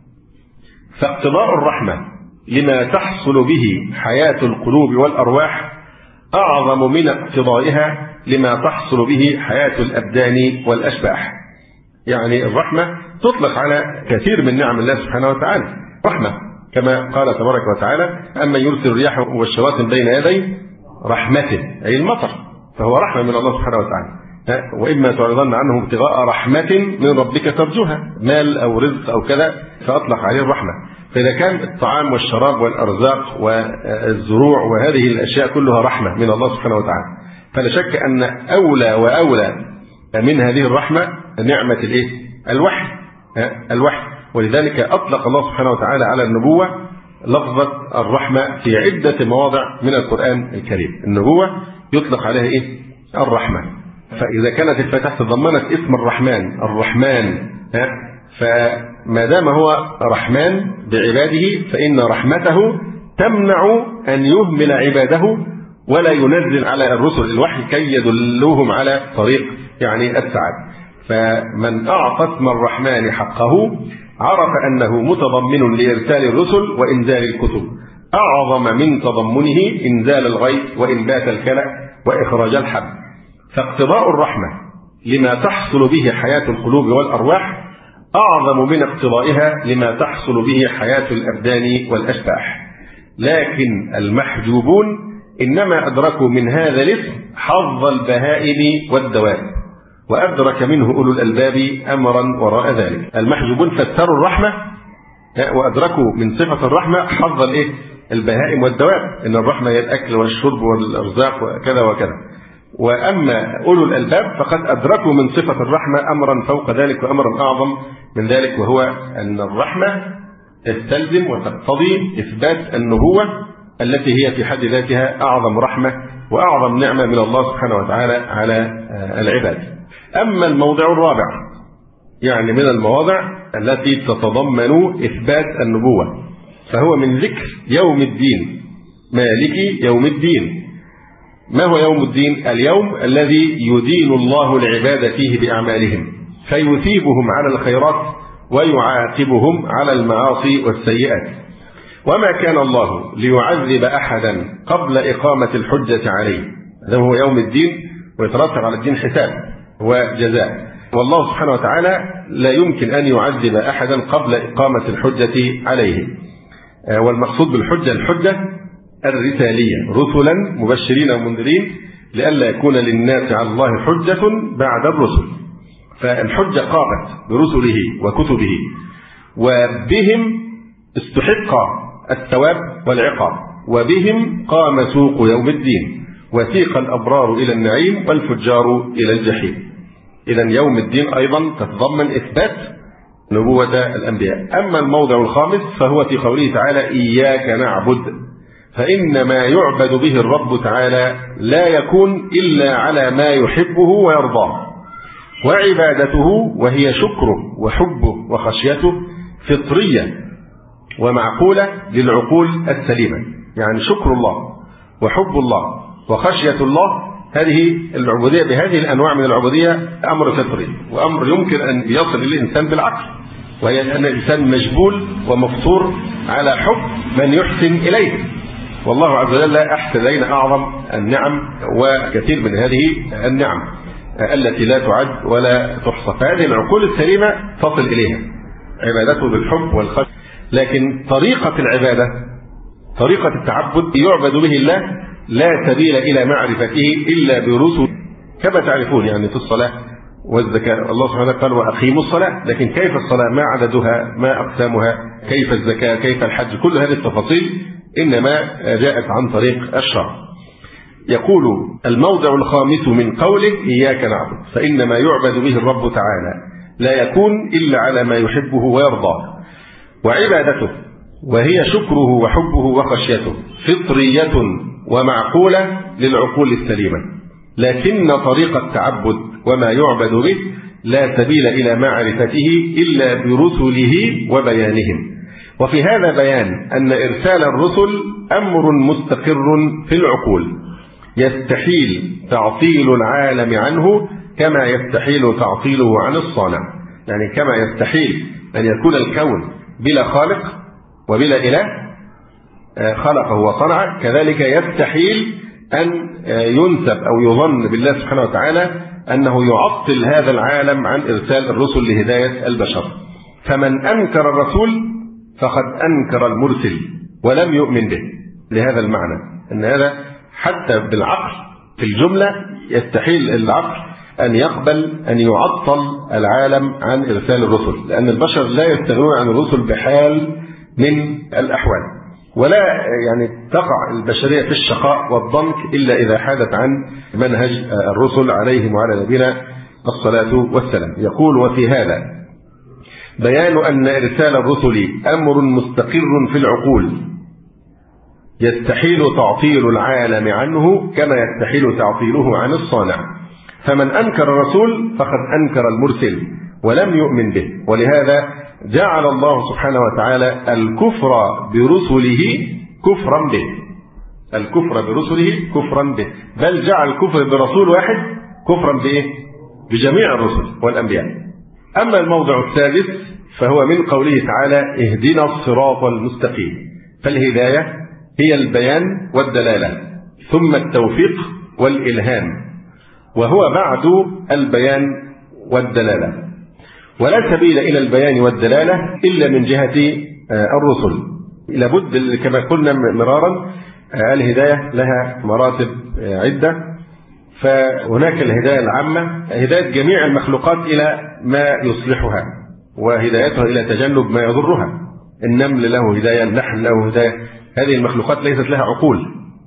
فاقتضاء الرحمة لما تحصل به حياة القلوب والأرواح أعظم من اقتضائها لما تحصل به حياة الأبدان والأشباح. يعني الرحمة تطلق على كثير من نعم الله سبحانه وتعالى رحمة، كما قال تبارك وتعالى: أما يرسل الرياح والشواطئ بين يدي رحمته، أي المطر، فهو رحمة من الله سبحانه وتعالى. وإما تعرضن عنهم ابتغاء رحمة من ربك ترجوها، مال أو رزق أو كذا، فأطلق عليه الرحمة. فإذا كان الطعام والشراب والأرزاق والزروع وهذه الأشياء كلها رحمة من الله سبحانه وتعالى، فلا شك أن أولى وأولى من هذه الرحمة نعمة الإيه؟ الوحي. الوحي، ولذلك أطلق الله سبحانه وتعالى على النبوة لفظة الرحمة في عدة مواضع من القرآن الكريم. النبوة يطلق عليها إيه؟ الرحمة. فإذا كانت الفاتحة تضمنت اسم الرحمن الرحمن، فما دام هو رحمن بعباده فإن رحمته تمنع أن يهمل عباده ولا ينزل على الرسل الوحي كي يدلوهم على طريق يعني السعادة. فمن أعطى اسم الرحمن حقه عرف أنه متضمن لإرسال الرسل وإنزال الكتب، أعظم من تضمنه إنزال الغيث وإنبات الكلأ وإخراج الحب. فاقتضاء الرحمة لما تحصل به حياة القلوب والأرواح أعظم من اقتضائها لما تحصل به حياة الأبدان والأشباح. لكن المحجوبون إنما أدركوا من هذا الاسم حظ البهائم والدواب، وأدرك منه أولو الألباب أمرا وراء ذلك. المحجوبون فسروا الرحمة وأدركوا من صفة الرحمة حظ الإيه؟ البهائم والدواب، إن الرحمة هي الأكل والشرب والأرزاق وكذا وكذا. وأما أولو الألباب فقد أدركوا من صفة الرحمة أمرا فوق ذلك وأمرا أعظم من ذلك، وهو أن الرحمة تستلزم وتقتضي إثبات النبوة التي هي في حد ذاتها أعظم رحمة وأعظم نعمة من الله سبحانه وتعالى على العباد. أما الموضع الرابع، يعني من المواضع التي تتضمن إثبات النبوة، فهو من ذكر يوم الدين مالك يوم الدين. ما هو يوم الدين؟ اليوم الذي يدين الله العباد فيه بأعمالهم، فيثيبهم على الخيرات ويعاقبهم على المعاصي والسيئات. وما كان الله ليعذب أحدا قبل إقامة الحجة عليه، هذا هو يوم الدين، ويترتب على الدين حساب وجزاء. والله سبحانه وتعالى لا يمكن أن يعذب أحدا قبل إقامة الحجة عليه. والمقصود بالحجة الحجة الرسالية، رسلا مبشرين ومنذرين لئلا يكون للناس على الله حجة بعد الرسل. فالحجة قامت برسله وكتبه، وبهم استحق الثواب والعقاب، وبهم قام سوق يوم الدين، وسيق الأبرار إلى النعيم والفجار إلى الجحيم. إذا يوم الدين أيضا تتضمن إثبات نبوة الأنبياء. أما الموضع الخامس فهو في قوله تعالى: إياك نعبد، فإن ما يعبد به الرب تعالى لا يكون إلا على ما يحبه ويرضاه. وعبادته وهي شكره وحبه وخشيته فطرية ومعقولة للعقول السليمة. يعني شكر الله وحب الله وخشية الله، هذه العبودية بهذه الأنواع من العبودية أمر فطري، وأمر يمكن أن يصل إليه الإنسان بالعقل، وهي أن الإنسان مجبول ومفطور على حب من يحسن إليه. والله عز وجل أحسن إلينا أعظم النعم وكثير من هذه النعم التي لا تعد ولا تحصى. فهذه العقول السليمة تصل إليها عبادته بالحب والخشية. لكن طريقة العبادة، طريقة التعبد يعبد به الله لا سبيل إلى معرفته إلا برسل، كما تعرفون يعني في الصلاة والزكاة الله سبحانه وتعالى قال: وأقيموا الصلاة. لكن كيف الصلاة؟ ما عددها؟ ما أقسامها؟ كيف الزكاة؟ كيف الحج؟ كل هذه التفاصيل إنما جاءت عن طريق الشرع. يقول الموضع الخامس من قوله: إياك نعبد، فإن ما يعبد به الرب تعالى لا يكون إلا على ما يحبه ويرضاه. وعبادته وهي شكره وحبه وخشيته فطرية ومعقولة للعقول السليمة، لكن طريق التعبد وما يعبد به لا سبيل إلى معرفته إلا برسله وبيانهم. وفي هذا بيان أن إرسال الرسل أمر مستقر في العقول، يستحيل تعطيل العالم عنه كما يستحيل تعطيله عن الصانع. يعني كما يستحيل أن يكون الكون بلا خالق وبلا إله خلقه وصنعه، كذلك يستحيل أن ينسب أو يظن بالله سبحانه وتعالى أنه يعطل هذا العالم عن إرسال الرسل لهداية البشر. فمن أنكر الرسول فقد أنكر المرسل ولم يؤمن به. لهذا المعنى أن هذا حتى بالعقل في الجملة يستحيل العقل أن يقبل أن يعطل العالم عن إرسال الرسل، لأن البشر لا يستغنون عن الرسل بحال من الأحوال، ولا يعني تقع البشرية في الشقاء والضنك إلا إذا حادت عن منهج الرسل عليهم وعلى نبينا الصلاة والسلام. يقول: وفي هذا بيان أن إرسال الرسل أمر مستقر في العقول، يستحيل تعطيل العالم عنه كما يستحيل تعطيله عن الصانع. فمن أنكر الرسول فقد أنكر المرسل ولم يؤمن به. ولهذا جعل الله سبحانه وتعالى الكفر برسله كفرا به، الكفر برسله كفرا به، بل جعل الكفر برسول واحد كفرا بإيه؟ بجميع الرسل والأنبياء. أما الموضع السادس فهو من قوله تعالى: اهدنا الصراط المستقيم. فالهداية هي البيان والدلالة، ثم التوفيق والإلهام، وهو بعد البيان والدلالة. ولا سبيل إلى البيان والدلالة إلا من جهة الرسل. لابد كما قلنا مرارا الهداية لها مراتب عدة. فهناك الهداية العامة، هداية جميع المخلوقات إلى ما يصلحها، وهدايتها إلى تجنب ما يضرها. النمل له هداية، النحل له هداية. هذه المخلوقات ليست لها عقول،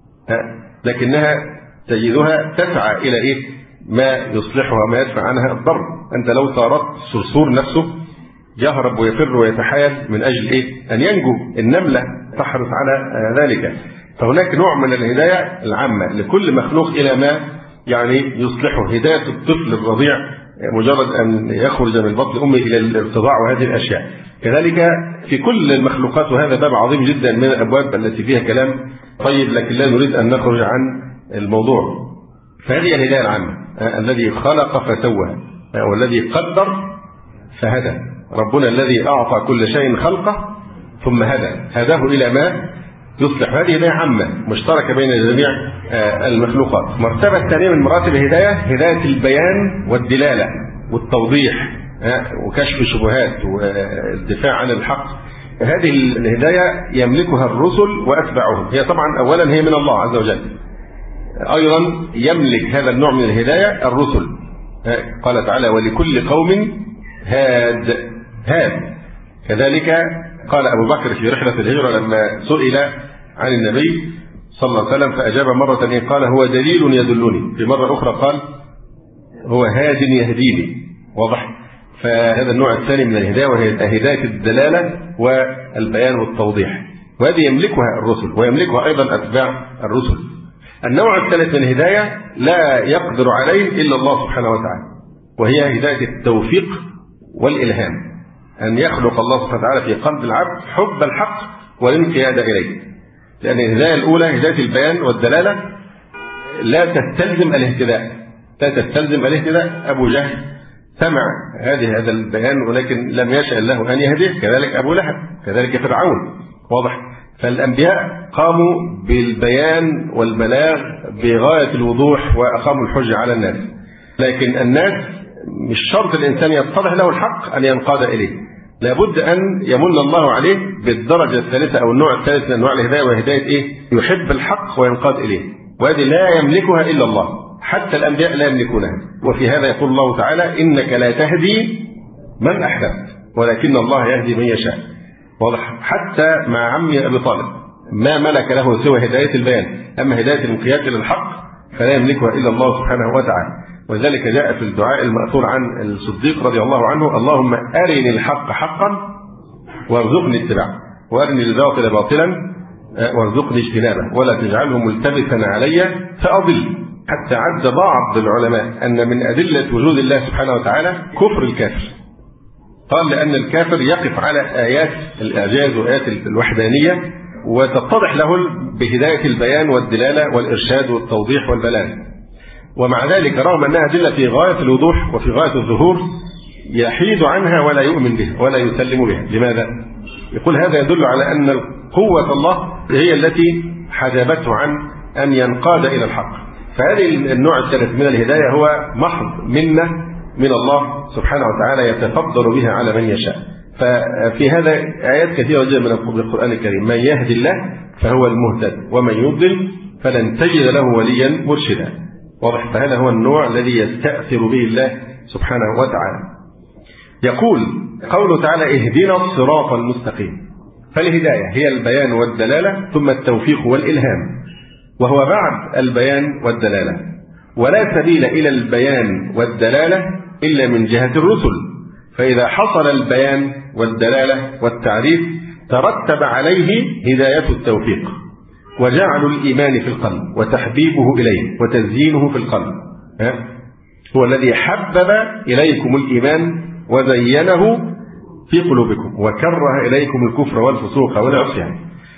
لكنها تجدها تسعى إلى إيه؟ ما يصلحها، ما يدفع عنها الضر. أنت لو طارت الصرصور نفسه يهرب ويفر ويتحايل من أجل إيه؟ أن ينجو. النملة تحرص على ذلك. فهناك نوع من الهداية العامة لكل مخلوق إلى ما يعني يصلحه. هداية الطفل الرضيع مجرد أن يخرج من بطن أمه إلى الارتضاع وهذه الأشياء. كذلك في كل المخلوقات، وهذا باب عظيم جدا من الأبواب التي فيها كلام طيب، لكن لا نريد أن نخرج عن الموضوع. فهذه الهداية العامة، الذي خلق فسوى والذي قدر فهدى. ربنا الذي أعطى كل شيء خلقه ثم هدى هداه إلى ما يصلح. هذه هداية عامة مشتركة بين جميع المخلوقات. المرتبة الثانية من مراتب الهداية هداية البيان والدلالة والتوضيح وكشف الشبهات والدفاع عن الحق. هذه الهداية يملكها الرسل وأتباعهم. هي طبعا أولا هي من الله عز وجل، أيضا يملك هذا النوع من الهداية الرسل. قال تعالى ولكل قوم هاد هاد. كذلك قال أبو بكر في رحلة الهجرة لما سئل عن النبي صلى الله عليه وسلم فأجاب مرة قال هو دليل يدلني، في مرة أخرى قال هو هاد يهديني. واضح؟ فهذا النوع الثاني من الهداية وهي هداية الدلالة والبيان والتوضيح، وهذه يملكها الرسل ويملكها أيضا أتباع الرسل. النوع الثالث من الهداية لا يقدر عليه إلا الله سبحانه وتعالى، وهي هداية التوفيق والإلهام، أن يخلق الله سبحانه وتعالى في قلب العبد حب الحق والانقياد إليه. لأن الهداية الأولى هداية البيان والدلالة لا تستلزم الاهتداء، لا تستلزم الاهتداء. أبو جهل سمع هذه هذا البيان ولكن لم يشاء الله أن يهديه، كذلك أبو لهب، كذلك فرعون. واضح؟ فالأنبياء قاموا بالبيان والبلاغ بغاية الوضوح وأقاموا الحجة على الناس. لكن الناس مش شرط الإنسان يتضح له الحق أن ينقاد إليه، لابد أن يمن الله عليه بالدرجة الثالثة أو النوع الثالث من أنواع الهداية، وهداية إيه؟ يحب الحق وينقاد إليه، وهذه لا يملكها إلا الله، حتى الأنبياء لا يملكونها. وفي هذا يقول الله تعالى إنك لا تهدي من أحببت ولكن الله يهدي من يشاء. واضح؟ حتى مع عمي أبي طالب ما ملك له سوى هداية البيان، أما هداية الانقياد إلى الحق فلا يملكها إلا الله سبحانه وتعالى. ولذلك جاء في الدعاء المأثور عن الصديق رضي الله عنه اللهم أرني الحق حقا وارزقني اتباعه، وأرني الباطل باطلا وارزقني اجتنابه، ولا تجعله ملتبسا علي فأضل. حتى عد بعض العلماء أن من أدلة وجود الله سبحانه وتعالى كفر الكافر. قال لأن الكافر يقف على آيات الإعجاز وآيات الوحدانية وتتضح له بهداية البيان والدلالة والإرشاد والتوضيح والبلاغ، ومع ذلك رغم أنها أدلة في غاية الوضوح وفي غاية الظهور يحيد عنها ولا يؤمن بها ولا يسلم بها. لماذا؟ يقول هذا يدل على أن قوة الله هي التي حجبته عن أن ينقاد إلى الحق. فهذه النوع الثالث من الهداية هو محض منة من الله سبحانه وتعالى يتفضل بها على من يشاء. ففي هذا آيات كثيرة جدا من القرآن الكريم، من يهد الله فهو المهتد ومن يضلل فلن تجد له وليا مرشدا. واضح؟ فهذا هو النوع الذي يستأثر به الله سبحانه وتعالى. يقول قوله تعالى اهدنا الصراط المستقيم، فالهداية هي البيان والدلالة ثم التوفيق والإلهام، وهو بعد البيان والدلالة، ولا سبيل إلى البيان والدلالة إلا من جهة الرسل. فإذا حصل البيان والدلالة والتعريف ترتب عليه هداية التوفيق وجعل الإيمان في القلب وتحبيبه إليه وتزيينه في القلب. هو الذي حبب إليكم الإيمان وزينه في قلوبكم وكره إليكم الكفر والفسوق والعصيان.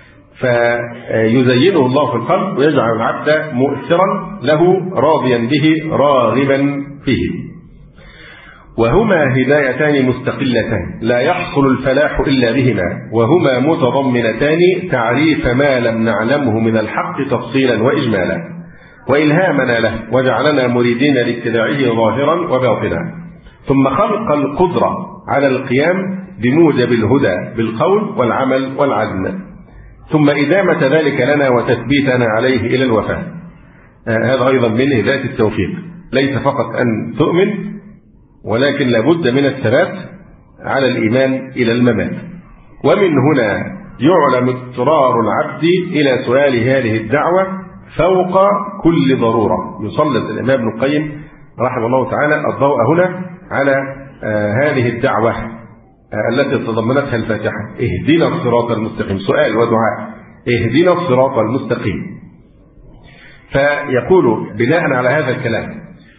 فيزينه الله في القلب ويجعل العبد مؤثرا له راضيا به راغبا فيه. وهما هدايتان مستقلتان لا يحصل الفلاح إلا بهما، وهما متضمنتان تعريف ما لم نعلمه من الحق تفصيلا وإجمالا، وإلهامنا له وجعلنا مريدين لاتباعه ظاهرا وباطنا، ثم خلق القدرة على القيام بموجب الهدى بالقول والعمل والعزم، ثم إدامة ذلك لنا وتثبيتنا عليه إلى الوفاة. آه هذا أيضا من هداية التوفيق، ليس فقط أن تؤمن ولكن لابد من الثبات على الإيمان إلى الممات. ومن هنا يعلم اضطرار العبد إلى سؤال هذه الدعوة فوق كل ضرورة. يسلط الإمام ابن القيم رحمه الله تعالى الضوء هنا على آه هذه الدعوة آه التي تضمنتها الفاتحة، اهدنا الصراط المستقيم، سؤال ودعاء، اهدنا الصراط المستقيم. فيقول بناء على هذا الكلام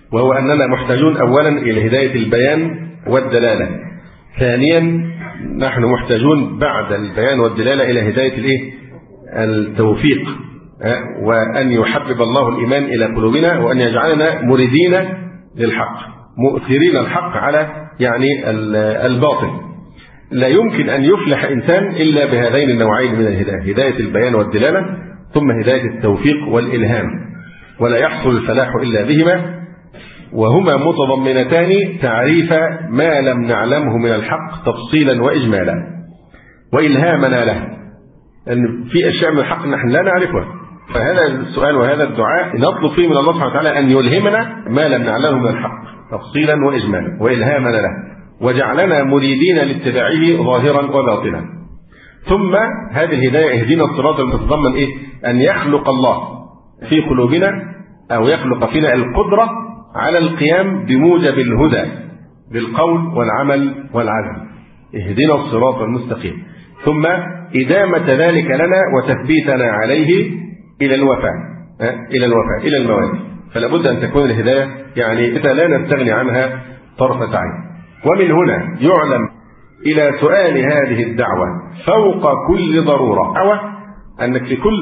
وهو أننا محتاجون أولا إلى هداية البيان والدلالة. ثانيا نحن محتاجون بعد البيان والدلالة إلى هداية الإيه؟ التوفيق، وأن يحبب الله الإيمان إلى قلوبنا، وأن يجعلنا مريدين للحق مؤثرين الحق على يعني الباطل. لا يمكن أن يفلح إنسان إلا بهذين النوعين من الهداية، هداية البيان والدلالة ثم هداية التوفيق والإلهام، ولا يحصل الفلاح إلا بهما، وهما متضمنتان تعريف ما لم نعلمه من الحق تفصيلا وإجمالا وإلهامنا له، أن في أشياء من الحق نحن لا نعرفها، فهذا السؤال وهذا الدعاء نطلب فيه من الله سبحانه وتعالى أن يلهمنا ما لم نعلمه من الحق تفصيلا وإجمالا وإلهامنا له، وجعلنا مريدين لاتباعه ظاهرا وباطنا. ثم هذه الهداية اهدنا الصراط المتضمن إيه؟ أن يخلق الله في قلوبنا أو يخلق فينا القدرة على القيام بموجب الهدى بالقول والعمل والعزم، اهدنا الصراط المستقيم. ثم إدامة ذلك لنا وتثبيتنا عليه إلى الوفاء إلى الوفاء إلى المواد. فلا بد أن تكون الهداية يعني لا نستغني عنها طرفة عين. ومن هنا يعلم إلى سؤال هذه الدعوة فوق كل ضرورة، دعوة أنك في كل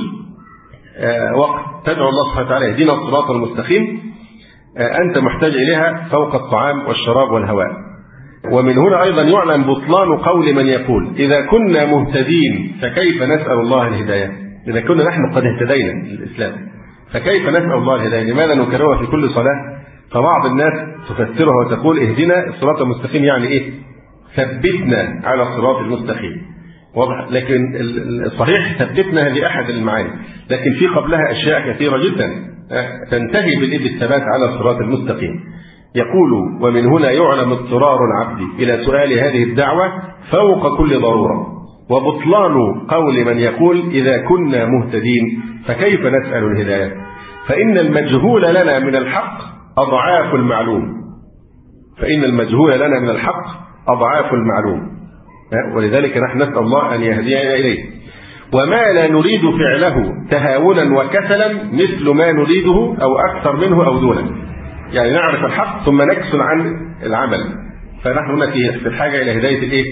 وقت تدعو الله سبحانه وتعالى اهدنا الصراط المستقيم، أنت محتاج إليها فوق الطعام والشراب والهواء. ومن هنا أيضا يعلم بطلان قول من يقول إذا كنا مهتدين فكيف نسأل الله الهداية؟ إذا كنا نحن قد اهتدينا للإسلام فكيف نسأل الله الهداية؟ لماذا نكررها في كل صلاة؟ فبعض الناس تفسرها وتقول اهدنا الصراط المستقيم يعني إيه؟ ثبتنا على الصراط المستقيم، واضح؟ لكن الصحيح ثبتنا هذه أحد المعاني، لكن في قبلها أشياء كثيرة جدا تنتهي بالثبات على الصراط المستقيم. يقول ومن هنا يعلم اضطرار العبد إلى سؤال هذه الدعوة فوق كل ضرورة، وبطلان قول من يقول إذا كنا مهتدين فكيف نسأل الهداية؟ فإن المجهول لنا من الحق أضعاف المعلوم، فإن المجهول لنا من الحق أضعاف المعلوم، ولذلك نحن نسأل الله أن يهدينا إليه. وما لا نريد فعله تهاونا وكسلا مثل ما نريده أو أكثر منه أو دونه، يعني نعرف الحق ثم نكسل عن العمل. فنحن هنا في الحاجة إلى هداية الإيه؟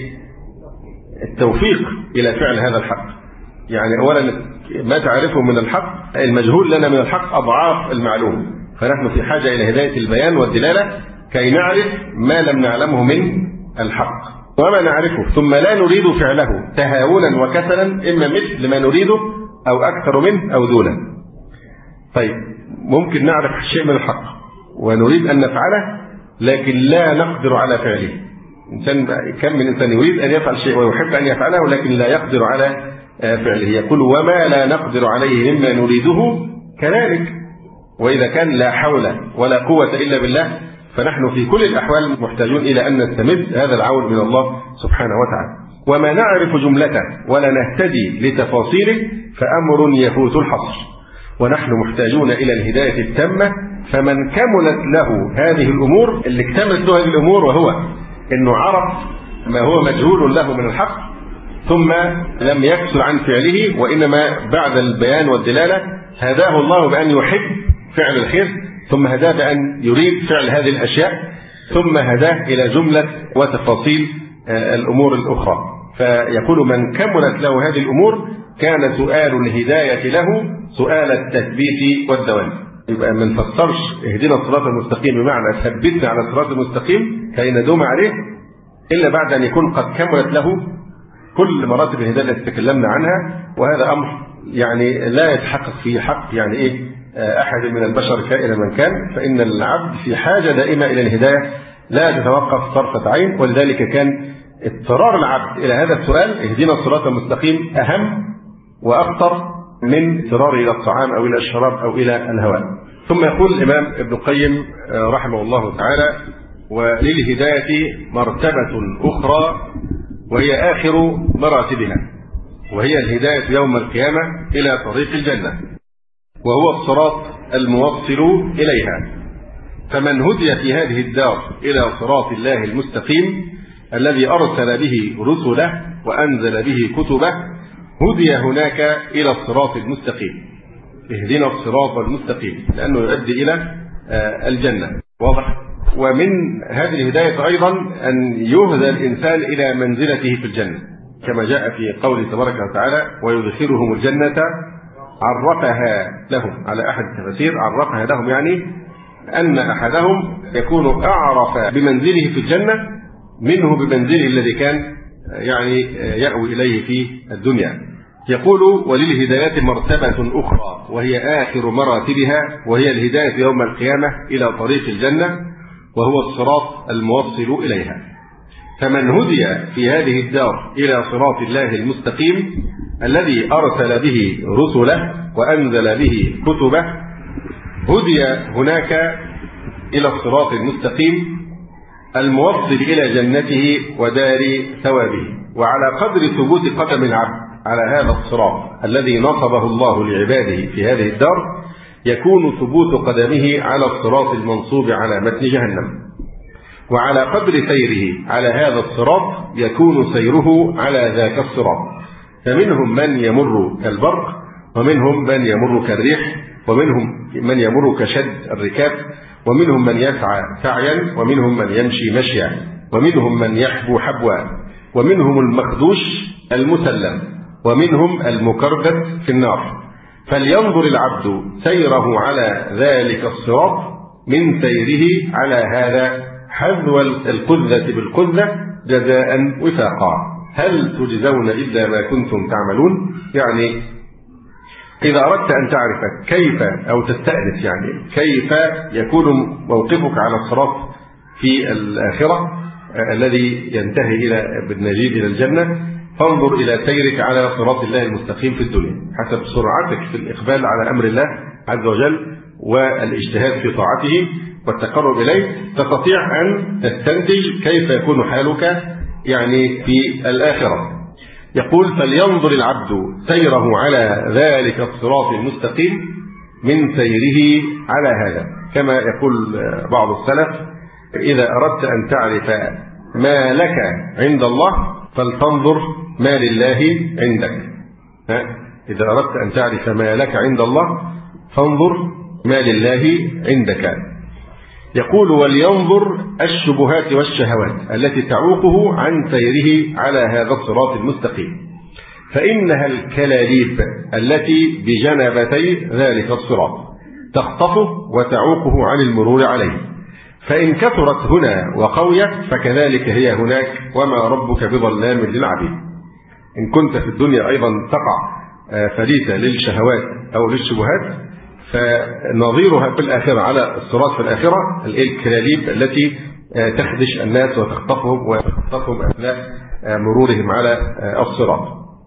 التوفيق إلى فعل هذا الحق. يعني أولا ما تعرفه من الحق المجهول لنا من الحق أضعاف المعلوم، فنحن في حاجة إلى هداية البيان والدلالة كي نعرف ما لم نعلمه من الحق وما نعرفه ثم لا نريد فعله تهاونا وكسلا إما مثل ما نريده أو أكثر منه أو دونه. طيب ممكن نعرف شيء من الحق ونريد أن نفعله لكن لا نقدر على فعله. إنسان كم من إنسان يريد أن يفعل شيء ويحب أن يفعله لكن لا يقدر على فعله. يقول وما لا نقدر عليه مما نريده كذلك. وإذا كان لا حول ولا قوة إلا بالله فنحن في كل الأحوال محتاجون إلى أن نستمد هذا العون من الله سبحانه وتعالى. وما نعرف جملته ولا نهتدي لتفاصيله فأمر يفوت الحصر، ونحن محتاجون إلى الهداية التامة. فمن كملت له هذه الأمور، اللي اكتملت له هذه الأمور وهو أنه عرف ما هو مجهول له من الحق ثم لم يكسل عن فعله، وإنما بعد البيان والدلالة هداه الله بأن يحب فعل الخير، ثم هداه بأن يريد فعل هذه الأشياء، ثم هداه إلى جملة وتفاصيل الأمور الأخرى. فيقول من كملت له هذه الأمور كان سؤال الهداية له سؤال التثبيت والدوام. يبقى ما نفسرش اهدنا الصراط المستقيم بمعنى ثبتنا على الصراط المستقيم كي ندوم عليه إلا بعد أن يكون قد كملت له كل مراتب الهداية التي تكلمنا عنها. وهذا أمر يعني لا يتحقق في حق يعني إيه أحد من البشر كائنا من كان، فإن العبد في حاجة دائمة إلى الهداية لا تتوقف طرفة عين. ولذلك كان اضطرار العبد إلى هذا السؤال اهدنا الصراط المستقيم أهم وأخطر من اضطراره إلى الطعام أو إلى الشراب أو إلى الهواء. ثم يقول الإمام ابن القيم رحمه الله تعالى وللهداية مرتبة أخرى وهي آخر مراتبها، وهي الهداية يوم القيامة إلى طريق الجنة، وهو الصراط الموصل إليها. فمن هدي في هذه الدار إلى صراط الله المستقيم الذي أرسل به رسله وأنزل به كتبه هدي هناك إلى الصراط المستقيم. اهدنا الصراط المستقيم لأنه يؤدي إلى الجنة. واضح؟ ومن هذه الهداية أيضا أن يهدى الإنسان إلى منزلته في الجنة، كما جاء في قوله تبارك وتعالى: ويدخلهم الجنة عرفها لهم. على أحد التفاسير عرفها لهم يعني أن أحدهم يكون أعرف بمنزله في الجنة منه بمنزله الذي كان يعني يأوي إليه في الدنيا. يقول: وللهدايات مرتبة أخرى وهي آخر مراتبها، وهي الهداية يوم القيامة إلى طريق الجنة، وهو الصراط الموصل إليها. فمن هدي في هذه الدار إلى صراط الله المستقيم الذي أرسل به رسله وأنزل به كتبه، هدي هناك إلى الصراط المستقيم الموصل إلى جنته ودار ثوابه. وعلى قدر ثبوت قدم العبد على هذا الصراط الذي نصبه الله لعباده في هذه الدار، يكون ثبوت قدمه على الصراط المنصوب على متن جهنم. وعلى قدر سيره على هذا الصراط يكون سيره على ذاك الصراط. فمنهم من يمر كالبرق، ومنهم من يمر كالريح، ومنهم من يمر كشد الركاب، ومنهم من يسعى سعيا، ومنهم من يمشي مشيا، ومنهم من يحبو حبوا، ومنهم المخدوش المسلم، ومنهم المكربت في النار. فلينظر العبد سيره على ذلك الصراط من سيره على هذا حذو القذة بالقذة جزاء وفاقا. هل تجزون إلا ما كنتم تعملون؟ يعني إذا أردت أن تعرف كيف أو تستأنس يعني كيف يكون موقفك على الصراط في الآخرة الذي ينتهي إلى بالنجيد إلى الجنة، فانظر إلى سيرك على صراط الله المستقيم في الدنيا. حسب سرعتك في الإقبال على أمر الله عز وجل والاجتهاد في طاعته والتقرب إليه، تستطيع أن تستنتج كيف يكون حالك يعني في الآخرة. يقول: فلينظر العبد سيره على ذلك الصراط المستقيم من سيره على هذا. كما يقول بعض السلف: إذا أردت أن تعرف ما لك عند الله فلتنظر ما لله عندك. إذا أردت أن تعرف ما لك عند الله فانظر ما لله عندك. يقول: ولينظر الشبهات والشهوات التي تعوقه عن سيره على هذا الصراط المستقيم، فإنها الكلاليب التي بجنبتي ذلك الصراط تخطفه وتعوقه عن المرور عليه، فإن كثرت هنا وقويت فكذلك هي هناك، وما ربك بظلام للعبيد. إن كنت في الدنيا أيضا تقع فريسة للشهوات أو للشبهات، فنظيرها في الآخرة على الصراط في الآخرة الكلاليب التي تخدش الناس وتخطفهم وتخطفهم أثناء مرورهم على الصراط.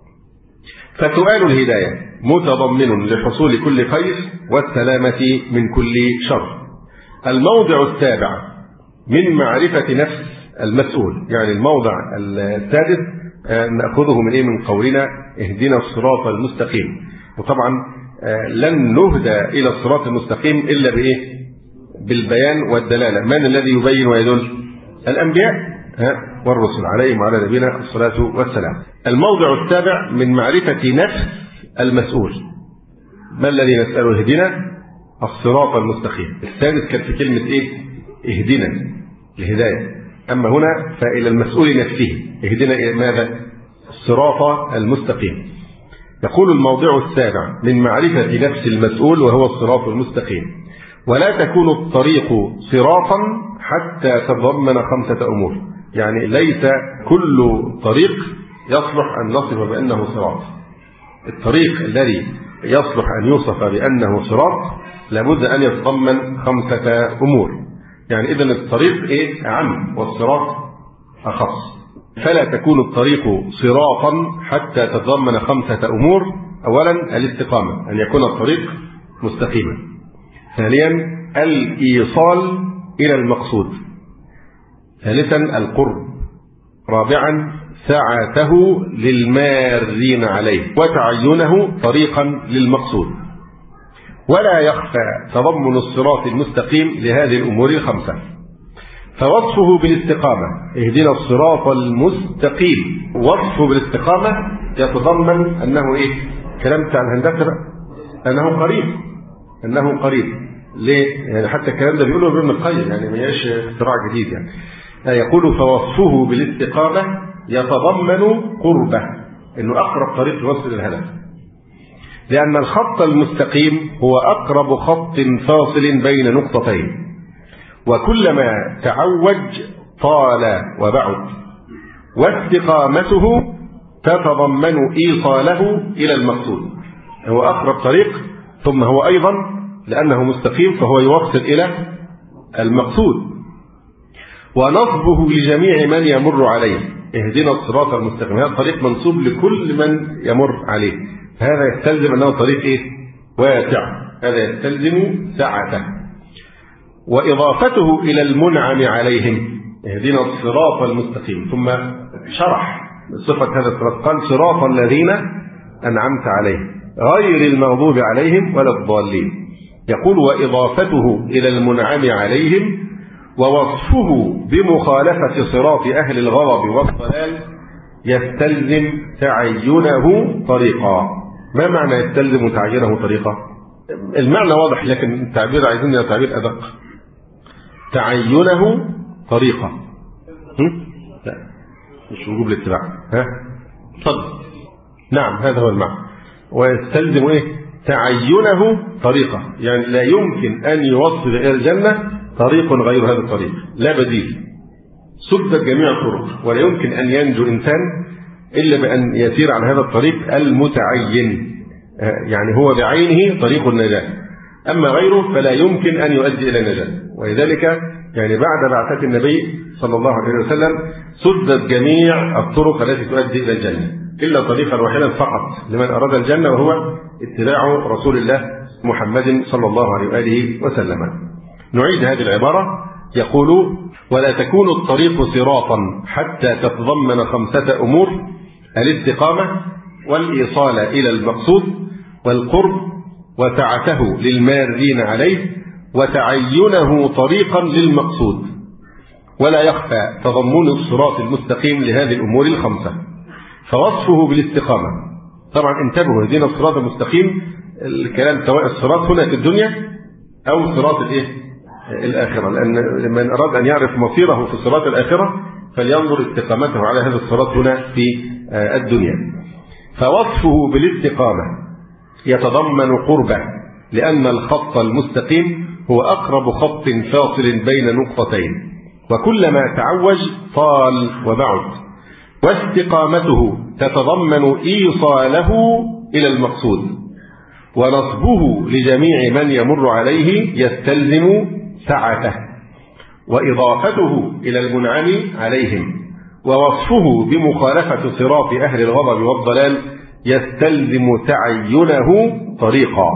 فسؤال الهداية متضمن لحصول كل خير والسلامة من كل شر. الموضع السابع من معرفة نفس المسؤول، يعني الموضع السادس نأخذه من إيه؟ من قولنا اهدنا الصراط المستقيم. وطبعا لن نهدى إلى الصراط المستقيم إلا بإيه؟ بالبيان والدلالة. من الذي يبين ويدل؟ الأنبياء والرسل عليهم وعلى نبينا الصلاة والسلام. الموضع السابع من معرفة نفس المسؤول. ما الذي نسأله؟ اهدنا الصراط المستقيم. السادس كانت في كلمة إيه؟ اهدنا الهداية. أما هنا فإلى المسؤول نفسه اهدنا إلى ماذا؟ الصراط المستقيم. يقول الموضع السابع من معرفة نفس المسؤول وهو الصراط المستقيم: ولا تكون الطريق صراطا حتى تتضمن خمسة أمور. يعني ليس كل طريق يصلح أن نصف بأنه صراط. الطريق الذي يصلح أن يوصف بأنه صراط لابد أن يتضمن خمسة أمور. يعني إذن الطريق إيه؟ أعم والصراط أخص. فلا تكون الطريق صراطا حتى تتضمن خمسة أمور. أولا الاستقامة، أن يكون الطريق مستقيما. ثانيا الإيصال إلى المقصود. ثالثا القرب. رابعا سعته للمارين عليه وتعينه طريقا للمقصود. ولا يخفى تضمن الصراط المستقيم لهذه الأمور الخمسة. فوصفه بالاستقامة اهدنا الصراط المستقيم، وصفه بالاستقامة يتضمن أنه إيه؟ كلام بتاع الهندسة أنه قريب، أنه قريب ليه؟ يعني حتى الكلام ده بيقوله ابن القيم، يعني ما هياش اختراع جديد يعني. يقول فوصفه بالاستقامة يتضمن قربه، انه اقرب طريق يوصل الهدف، لان الخط المستقيم هو اقرب خط فاصل بين نقطتين، وكلما تعوج طال وبعد، واستقامته تتضمن ايصاله الى المقصود. هو اقرب طريق، ثم هو ايضا لانه مستقيم فهو يوصل الى المقصود. ونصبه لجميع من يمر عليه، اهدنا الصراط المستقيم، هذا الطريق منصوب لكل من يمر عليه، هذا يستلزم انه طريق ايه؟ واسع، هذا يستلزم سعته. واضافته الى المنعم عليهم، اهدنا الصراط المستقيم، ثم شرح صفه هذا الصراط، قال صراط الذين انعمت عليهم غير المغضوب عليهم ولا الضالين. يقول واضافته الى المنعم عليهم ووصفه بمخالفة صراط أهل الغضب والضلال يستلزم تعينه طريقا. ما معنى يستلزم تعينه طريقا؟ المعنى واضح، لكن التعبير عايزين تعبير أدق. تعينه طريقا، لا مش وجوب الاتباع، ها صدق، نعم هذا هو المعنى. ويستلزم ايه؟ تعينه طريقا، يعني لا يمكن أن يوصل إلى الجنة طريق غير هذا الطريق، لا بديل، سدت جميع الطرق، ولا يمكن أن ينجو إنسان إلا بأن يسير على هذا الطريق المتعين، يعني هو بعينه طريق النجاة، أما غيره فلا يمكن أن يؤدي إلى النجاة. ولذلك يعني بعد بعثة النبي صلى الله عليه وسلم سدت جميع الطرق التي تؤدي إلى الجنة إلا طريقا واحدا فقط لمن أراد الجنة، وهو اتباع رسول الله محمد صلى الله عليه وآله وسلم. نعيد هذه العبارة، يقول ولا تكون الطريق صراطا حتى تتضمن خمسة أمور: الاستقامة، والإيصال إلى المقصود، والقرب، وسعته للمارين عليه، وتعينه طريقا للمقصود. ولا يخفى تضمن الصراط المستقيم لهذه الأمور الخمسة. فوصفه بالاستقامة، طبعا انتبهوا، اهدنا الصراط المستقيم، الكلام سواء الصراط هنا في الدنيا أو صراط الإيه؟ الآخرة، لأن من أراد أن يعرف مصيره في صراط الآخرة فلينظر استقامته على هذا الصراط هنا في الدنيا. فوصفه بالاستقامة يتضمن قربه، لأن الخط المستقيم هو أقرب خط فاصل بين نقطتين، وكلما تعوج طال وبعد، واستقامته تتضمن إيصاله إلى المقصود، ونصبه لجميع من يمر عليه يستلزم سعته، وإضافته إلى المنعم عليهم ووصفه بمخالفة صراط أهل الغضب والضلال يستلزم تعينه طريقا.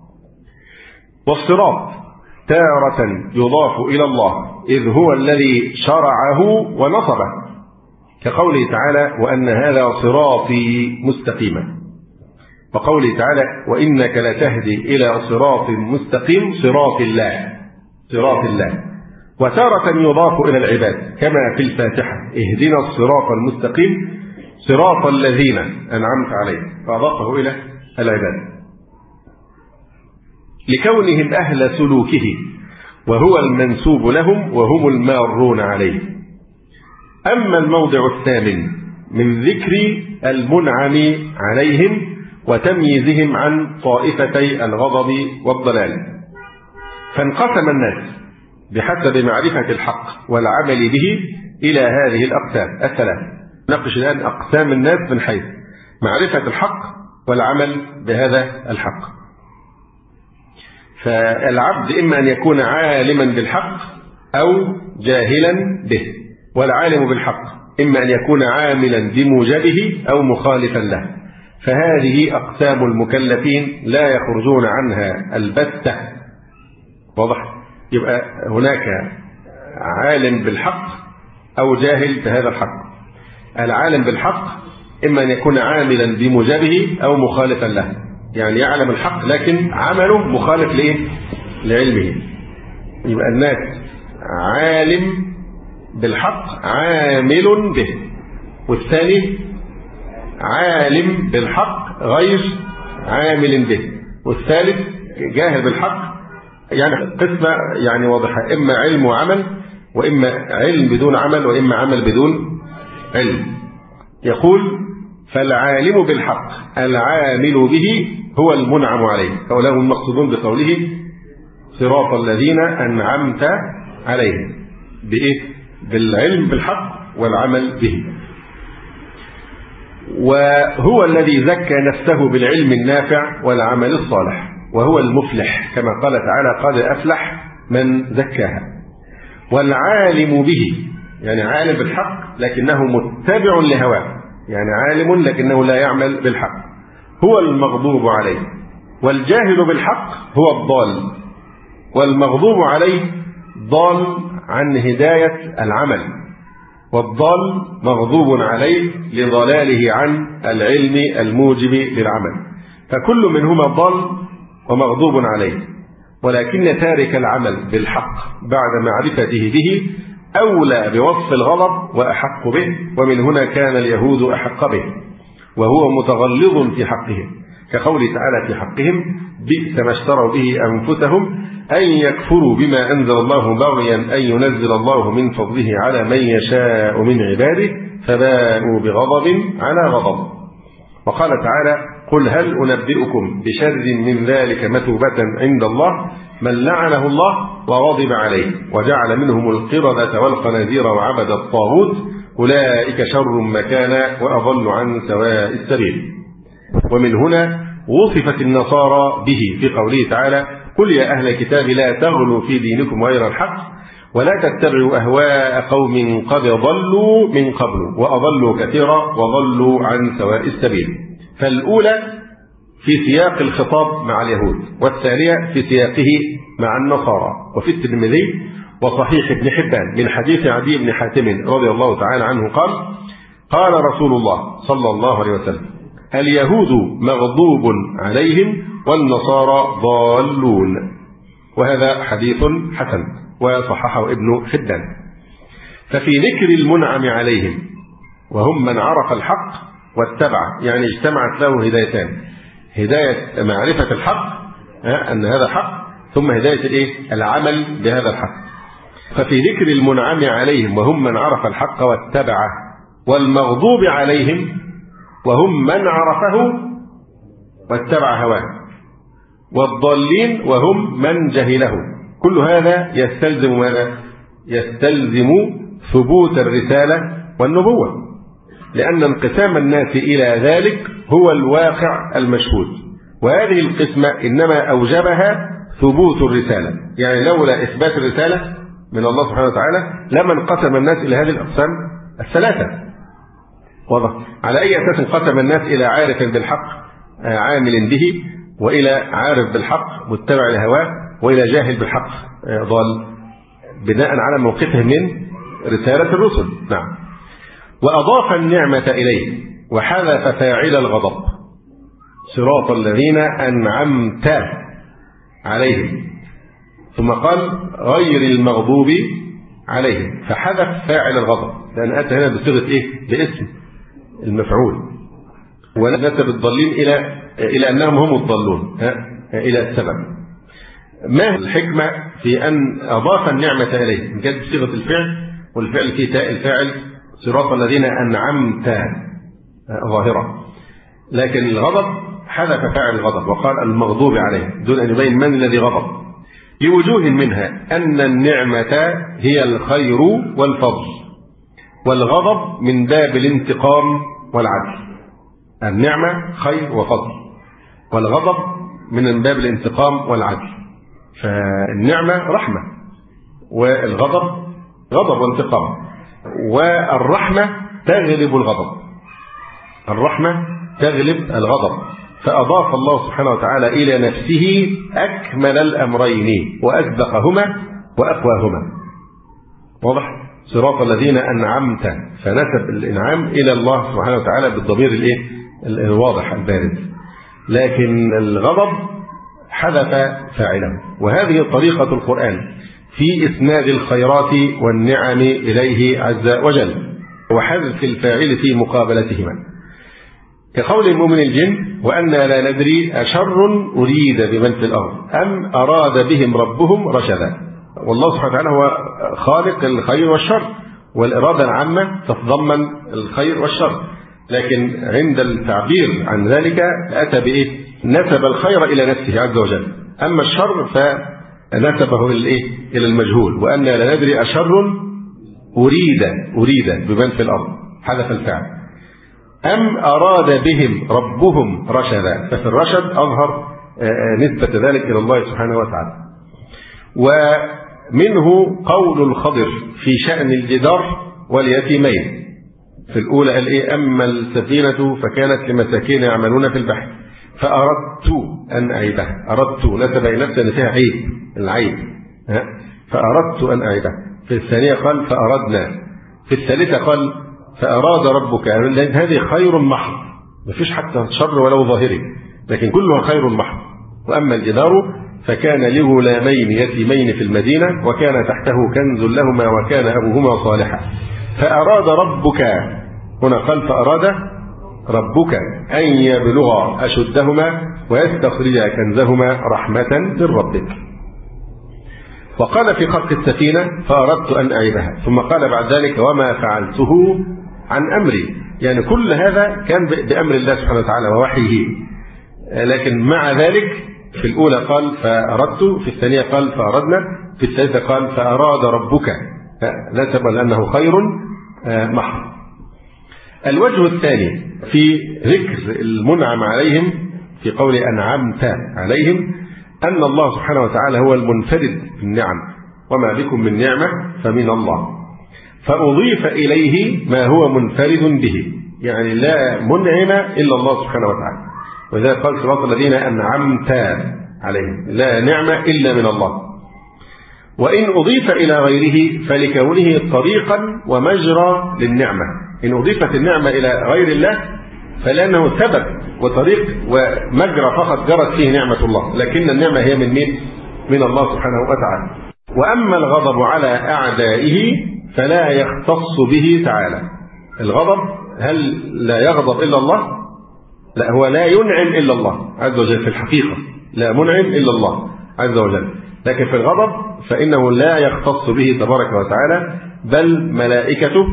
والصراط تارة يضاف إلى الله إذ هو الذي شرعه ونصبه، كقوله تعالى وأن هذا صراطي مستقيما، وقوله تعالى وإنك لتهدي إلى صراط مستقيم صراط الله، صراط الله. وتارة يضاف إلى العباد كما في الفاتحة اهدنا الصراط المستقيم صراط الذين أنعمت عليهم، فأضافه إلى العباد لكونهم أهل سلوكه، وهو المنسوب لهم وهم المارون عليه. أما الموضع الثامن من ذكر المنعم عليهم وتمييزهم عن طائفتي الغضب والضلال، فانقسم الناس بحسب معرفة الحق والعمل به إلى هذه الأقسام الثلاث. نقش الآن أقسام الناس من حيث معرفة الحق والعمل بهذا الحق. فالعبد إما أن يكون عالما بالحق أو جاهلا به، والعالم بالحق إما أن يكون عاملا بموجبه أو مخالفا له. فهذه أقسام المكلفين لا يخرجون عنها البتة. واضح؟ يبقى هناك عالم بالحق أو جاهل بهذا الحق. العالم بالحق إما أن يكون عاملا بموجبه أو مخالفا له، يعني يعلم الحق لكن عمله مخالف لإيه؟ لعلمه. يبقى الناس عالم بالحق عامل به، والثاني عالم بالحق غير عامل به، والثالث جاهل بالحق يعني قسمة يعني واضحة، إما علم وعمل، وإما علم بدون عمل، وإما عمل بدون علم. يقول فالعالم بالحق العامل به هو المنعم عليه، هؤلاء هم المقصودون بقوله صراط الذين أنعمت عليهم، بإيه؟ بالعلم بالحق والعمل به. وهو الذي زكى نفسه بالعلم النافع والعمل الصالح، وهو المفلح كما قال تعالى قد أفلح من زكاها. والعالم به يعني عالم بالحق لكنه متبع لهواه، يعني عالم لكنه لا يعمل بالحق، هو المغضوب عليه. والجاهل بالحق هو الضال، والمغضوب عليه ضال عن هداية العمل، والضال مغضوب عليه لضلاله عن العلم الموجب للعمل، فكل منهما ضال ومغضوب عليه. ولكن تارك العمل بالحق بعد معرفته به أولى بوصف الغضب وأحق به، ومن هنا كان اليهود أحق به، وهو متغلظ في حقهم، كقوله تعالى في حقهم بئس ما اشتروا به أنفسهم أن يكفروا بما أنزل الله بغيا أن ينزل الله من فضله على من يشاء من عباده فباءوا بغضب على غضب. وقال تعالى قل هل أنبئكم بشر من ذلك مثوبة عند الله من لعنه الله وغضب عليه وجعل منهم القردة والخنازير وعبد الطاغوت أولئك شر مكانا وأضل عن سواء السبيل. ومن هنا وصفت النصارى به في قوله تعالى قل يا أهل الكتاب لا تغلوا في دينكم غير الحق ولا تتبعوا أهواء قوم قد ضلوا من قبل وأضلوا كثيرا وضلوا عن سواء السبيل. فالأولى في سياق الخطاب مع اليهود، والثانية في سياقه مع النصارى. وفي الترمذي وصحيح ابن حبان من حديث عدي بن حاتم رضي الله تعالى عنه قال قال رسول الله صلى الله عليه وسلم اليهود مغضوب عليهم والنصارى ضالون. وهذا حديث حسن وصححه ابن حبان. ففي ذكر المنعم عليهم وهم من عرف الحق واتبع، يعني اجتمعت له هدايتان، هداية معرفة الحق أن هذا حق، ثم هداية الإيه؟ العمل بهذا الحق. ففي ذكر المنعم عليهم وهم من عرف الحق واتبعه، والمغضوب عليهم وهم من عرفه واتبع هواه، والضالين وهم من جهله. كل هذا يستلزم ماذا؟ يستلزم ثبوت الرسالة والنبوة، لأن انقسام الناس إلى ذلك هو الواقع المشهود، وهذه القسمة إنما أوجبها ثبوت الرسالة. يعني لولا إثبات الرسالة من الله سبحانه وتعالى لما انقسم الناس إلى هذه الأقسام الثلاثة. واضح؟ على أي أساس انقسم الناس إلى عارف بالحق عامل به، وإلى عارف بالحق متبع لهواه، وإلى جاهل بالحق ضال، بناء على موقفهم من رسالة الرسل. نعم. وأضاف النعمة إليه وحذف فاعل الغضب صراط الذين أنعمت عليهم، ثم قال غير المغضوب عليهم، فحذف فاعل الغضب لأن أتى هنا بصيغة إيه؟ باسم المفعول، ونسب الضالين إلى إلى أنهم هم الضالون إلى السبب. ما الحكمة في أن أضاف النعمة إليه؟ جاءت بصيغة الفعل، والفعل فيه تاء الفاعل صراط الذين أنعمت ظاهرة، لكن الغضب حذف فاعل الغضب وقال المغضوب عليه دون أن يبين من الذي غضب، لوجوه منها أن النعمة هي الخير والفضل، والغضب من باب الانتقام والعدل. النعمة خير وفضل، والغضب من باب الانتقام والعدل. فالنعمة رحمة، والغضب غضب وانتقام. والرحمة تغلب الغضب، الرحمة تغلب الغضب، فأضاف الله سبحانه وتعالى إلى نفسه أكمل الأمرين وأسبقهما وأقواهما. واضح؟ صراط الذين أنعمت، فنسب الإنعام إلى الله سبحانه وتعالى بالضمير الإيه؟ الواضح البارد، لكن الغضب حذف فاعله. وهذه طريقة القرآن في إسناد الخيرات والنعم إليه عز وجل، وحذف الفاعل في مقابلتهما. كقول مؤمن الجن وأنا لا ندري أشر أريد بمن في الأرض أم أراد بهم ربهم رشدا. والله سبحانه وتعالى هو خالق الخير والشر، والإرادة العامة تتضمن الخير والشر، لكن عند التعبير عن ذلك أتى بإيه؟ نسب الخير إلى نفسه عز وجل، أما الشر فنسبه إلى المجهول. وأنا لا ندري أشر أريد أريد بمن في الأرض، حذف الفعل، أم أراد بهم ربهم رشدا، ففي الرشد أظهر نسبة ذلك إلى الله سبحانه وتعالى. ومنه قول الخضر في شأن الجدار واليتيمين. في الأولى قال إيه؟ أما السفينة فكانت لمساكين يعملون في البحر فأردت أن أعيبها. أردت نسب إلى نفسه أن فيها عيب، العيب، فأردت أن أعيبها. في الثانية قال فأردنا. في الثالثة قال فأراد ربك. هذه خير محض، ما فيش حتى شر ولو ظاهري، لكن كلها خير محض. وأما الجدار فكان لغلامين يتيمين في المدينة وكان تحته كنز لهما وكان أبوهما صالحا فأراد ربك، هنا قال فأراد ربك أن يبلغا أشدهما ويستخرجا كنزهما رحمة من ربك. وقال في خلق السفينة فأردت أن أعيبها، ثم قال بعد ذلك وما فعلته عن أمري، يعني كل هذا كان بأمر الله سبحانه وتعالى ووحيه. لكن مع ذلك في الأولى قال فأردت، في الثانية قال فأردنا، في الثالثة قال فأراد ربك، نسب لأنه خير محض. الوجه الثاني في ذكر المنعم عليهم في قول أنعمت عليهم أن الله سبحانه وتعالى هو المنفرد بالنعم، وما بكم من نعمة فمن الله، فأضيف إليه ما هو منفرد به، يعني لا منعم إلا الله سبحانه وتعالى. وإذا قال صراط الذين أنعمت عليهم، لا نعمة إلا من الله. وإن أضيف إلى غيره فلكونه طريقا ومجرى للنعمة. إن أضيفت النعمة إلى غير الله فلأنه سبب وطريق ومجرى فقط جرت فيه نعمة الله، لكن النعمة هي من مين؟ من الله سبحانه وتعالى. وأما الغضب على أعدائه فلا يختص به تعالى. الغضب هل لا يغضب إلا الله؟ لا، هو لا ينعم إلا الله عز وجل في الحقيقة، لا منعم إلا الله عز وجل، لكن في الغضب فإنه لا يختص به تبارك وتعالى، بل ملائكته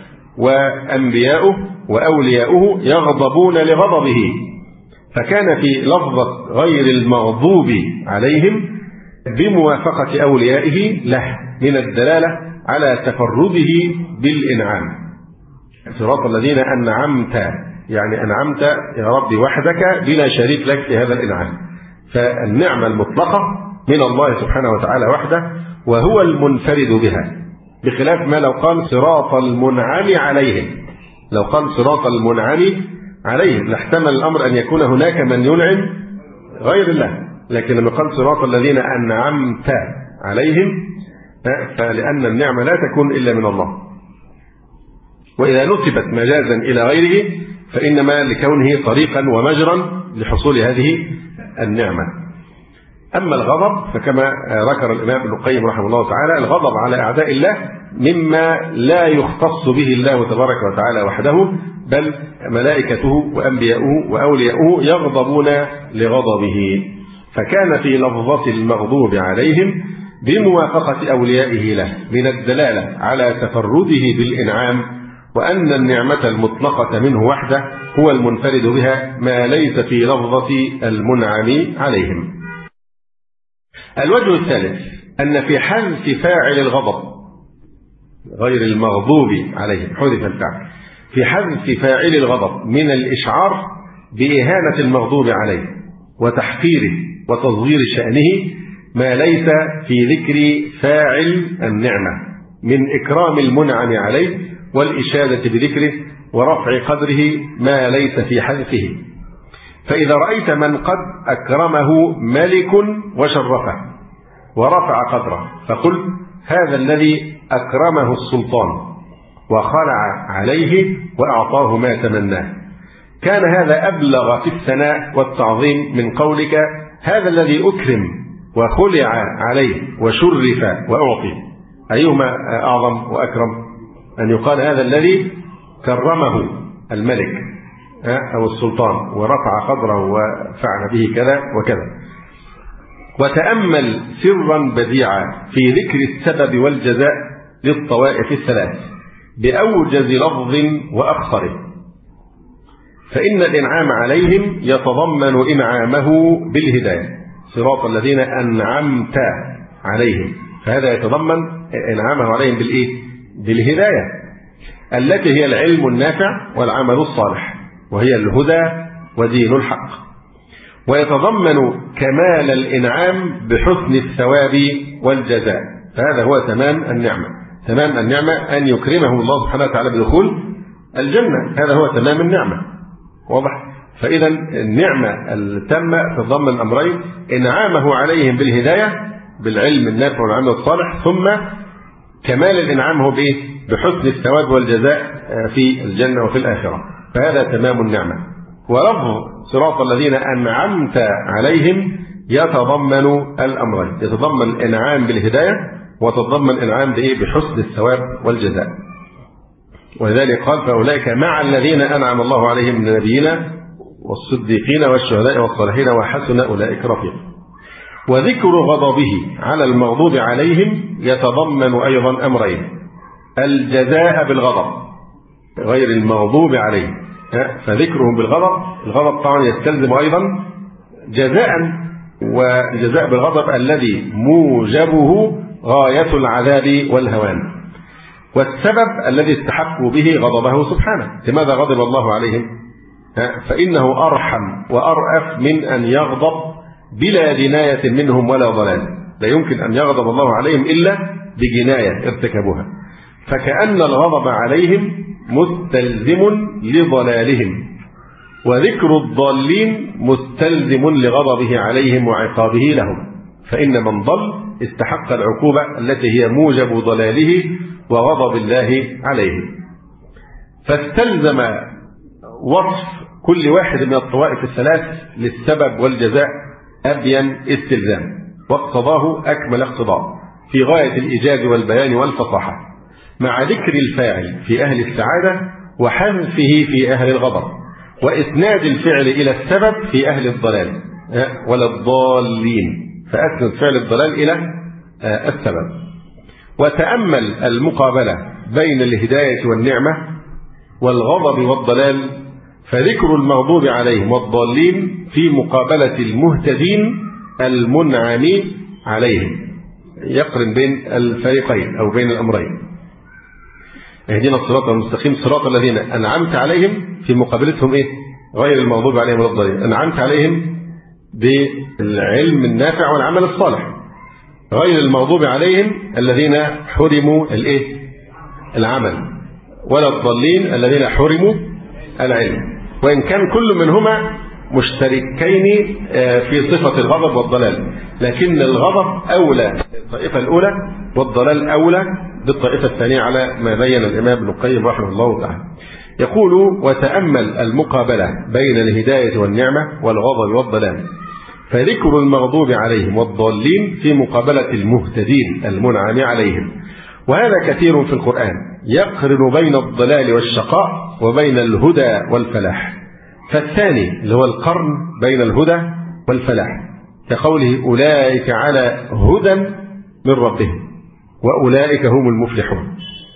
وأنبياؤه وأولياؤه يغضبون لغضبه. فكان في لفظة غير المغضوب عليهم بموافقة أوليائه له من الدلالة على تفرده بالإنعام. صراط الذين أنعمت، يعني أنعمت يا ربي وحدك بلا شريك لك في هذا الإنعام. فالنعمة المطلقة من الله سبحانه وتعالى وحده، وهو المنفرد بها، بخلاف ما لو قال صراط المنعم عليهم. لو قال صراط المنعم عليهم لاحتمل الأمر أن يكون هناك من ينعم غير الله، لكن لما قال صراط الذين أنعمت عليهم فلأن النعمة لا تكون إلا من الله. وإذا نسبت مجازا إلى غيره فإنما لكونه طريقا ومجرا لحصول هذه النعمة. أما الغضب فكما ذكر الإمام ابن القيم رحمه الله تعالى، الغضب على أعداء الله مما لا يختص به الله تبارك وتعالى وحده، بل ملائكته وأنبياؤه وأولياؤه يغضبون لغضبه. فكان في لفظة المغضوب عليهم بموافقة أوليائه له من الدلالة على تفرده بالإنعام، وأن النعمة المطلقة منه وحده هو المنفرد بها، ما ليس في لفظة المنعم عليهم. الوجه الثالث أن في حذف فاعل الغضب غير المغضوب عليهم، حذف الفاعل، في حذف فاعل الغضب من الإشعار بإهانة المغضوب عليه وتحقيره وتصغير شأنه ما ليس في ذكر فاعل النعمة من إكرام المنعم عليه والإشادة بذكره ورفع قدره ما ليس في حذفه. فإذا رأيت من قد أكرمه ملك وشرفه ورفع قدره فقل هذا الذي أكرمه السلطان وخلع عليه وأعطاه ما تمناه، كان هذا أبلغ في الثناء والتعظيم من قولك هذا الذي أكرم وخلع عليه وشرف وأعطي. أيهما أعظم وأكرم؟ أن يقال هذا الذي كرمه الملك أو السلطان ورفع قدره وفعل به كذا وكذا. وتأمل سرا بديعا في ذكر السبب والجزاء للطوائف الثلاث بأوجز لفظ وأخطره، فإن الإنعام عليهم يتضمن إنعامه بالهداية، صراط الذين أنعمت عليهم، فهذا يتضمن إنعامه عليهم بالإيه؟ بالهداية التي هي العلم النافع والعمل الصالح، وهي الهدى ودين الحق. ويتضمن كمال الإنعام بحسن الثواب والجزاء، فهذا هو تمام النعمة. تمام النعمة أن يكرمه الله سبحانه وتعالى بدخول الجنة، هذا هو تمام النعمة. واضح؟ فإذا النعمة التامة تتضمن أمرين: إنعامه عليهم بالهداية بالعلم النافع والعمل الصالح، ثم كمال الإنعام هو بإيه؟ بحسن الثواب والجزاء في الجنة وفي الآخرة، فهذا تمام النعمة. ولفظ صراط الذين أنعمت عليهم يتضمن الأمرين، يتضمن الإنعام بالهداية وتتضمن الإنعام بإيه؟ بحسن الثواب والجزاء. ولذلك قال: فأولئك مع الذين أنعم الله عليهم من النبيين والصديقين والشهداء والصالحين وحسن أولئك رفيقا. وذكر غضبه على المغضوب عليهم يتضمن أيضا أمرين: الجزاء بالغضب غير المغضوب عليهم، فذكرهم بالغضب، الغضب طبعا يستلزم أيضا جزاء، والجزاء بالغضب الذي موجبه غاية العذاب والهوان، والسبب الذي استحقوا به غضبه سبحانه. لماذا غضب الله عليهم؟ فإنه أرحم وأرأف من أن يغضب بلا جناية منهم ولا ضلال، لا يمكن أن يغضب الله عليهم إلا بجناية ارتكبوها، فكأن الغضب عليهم مستلزم لضلالهم، وذكر الضالين مستلزم لغضبه عليهم وعقابه لهم، فإن من ضل استحق العقوبة التي هي موجب ضلاله وغضب الله عليه. فاستلزم وصف كل واحد من الطوائف الثلاث للسبب والجزاء أبين استلزام، واقتضاه أكمل اقتضاء في غاية الإيجاز والبيان والفصاحة، مع ذكر الفاعل في أهل السعادة وحذفه في أهل الغضب، وإسناد الفعل إلى السبب في أهل الضلال ولا الضالين، فأسند فعل الضلال إلى السبب. وتأمل المقابلة بين الهداية والنعمة والغضب والضلال، فذكر المغضوب عليهم والضالين في مقابلة المهتدين المنعم عليهم، يقرن بين الفريقين أو بين الأمرين. اهدنا الصراط المستقيم صراط الذين أنعمت عليهم، في مقابلتهم إيه؟ غير المغضوب عليهم ولا الضالين. أنعمت عليهم بالعلم النافع والعمل الصالح، غير المغضوب عليهم الذين حرموا الإيه؟ العمل، ولا الضالين الذين حرموا العلم، وإن كان كل منهما مشتركين في صفة الغضب والضلال، لكن الغضب أولى بالطائفة الأولى والضلال أولى بالطائفة الثانية على ما بين الإمام ابن القيم رحمه الله تعالى. يقول: وتأمل المقابلة بين الهداية والنعمة والغضب والضلال، فذكر المغضوب عليهم والضالين في مقابلة المهتدين المنعم عليهم، وهذا كثير في القرآن يقرن بين الضلال والشقاء وبين الهدى والفلاح. فالثاني اللي هو القرن بين الهدى والفلاح، كقوله: أولئك على هدى من ربهم وأولئك هم المفلحون،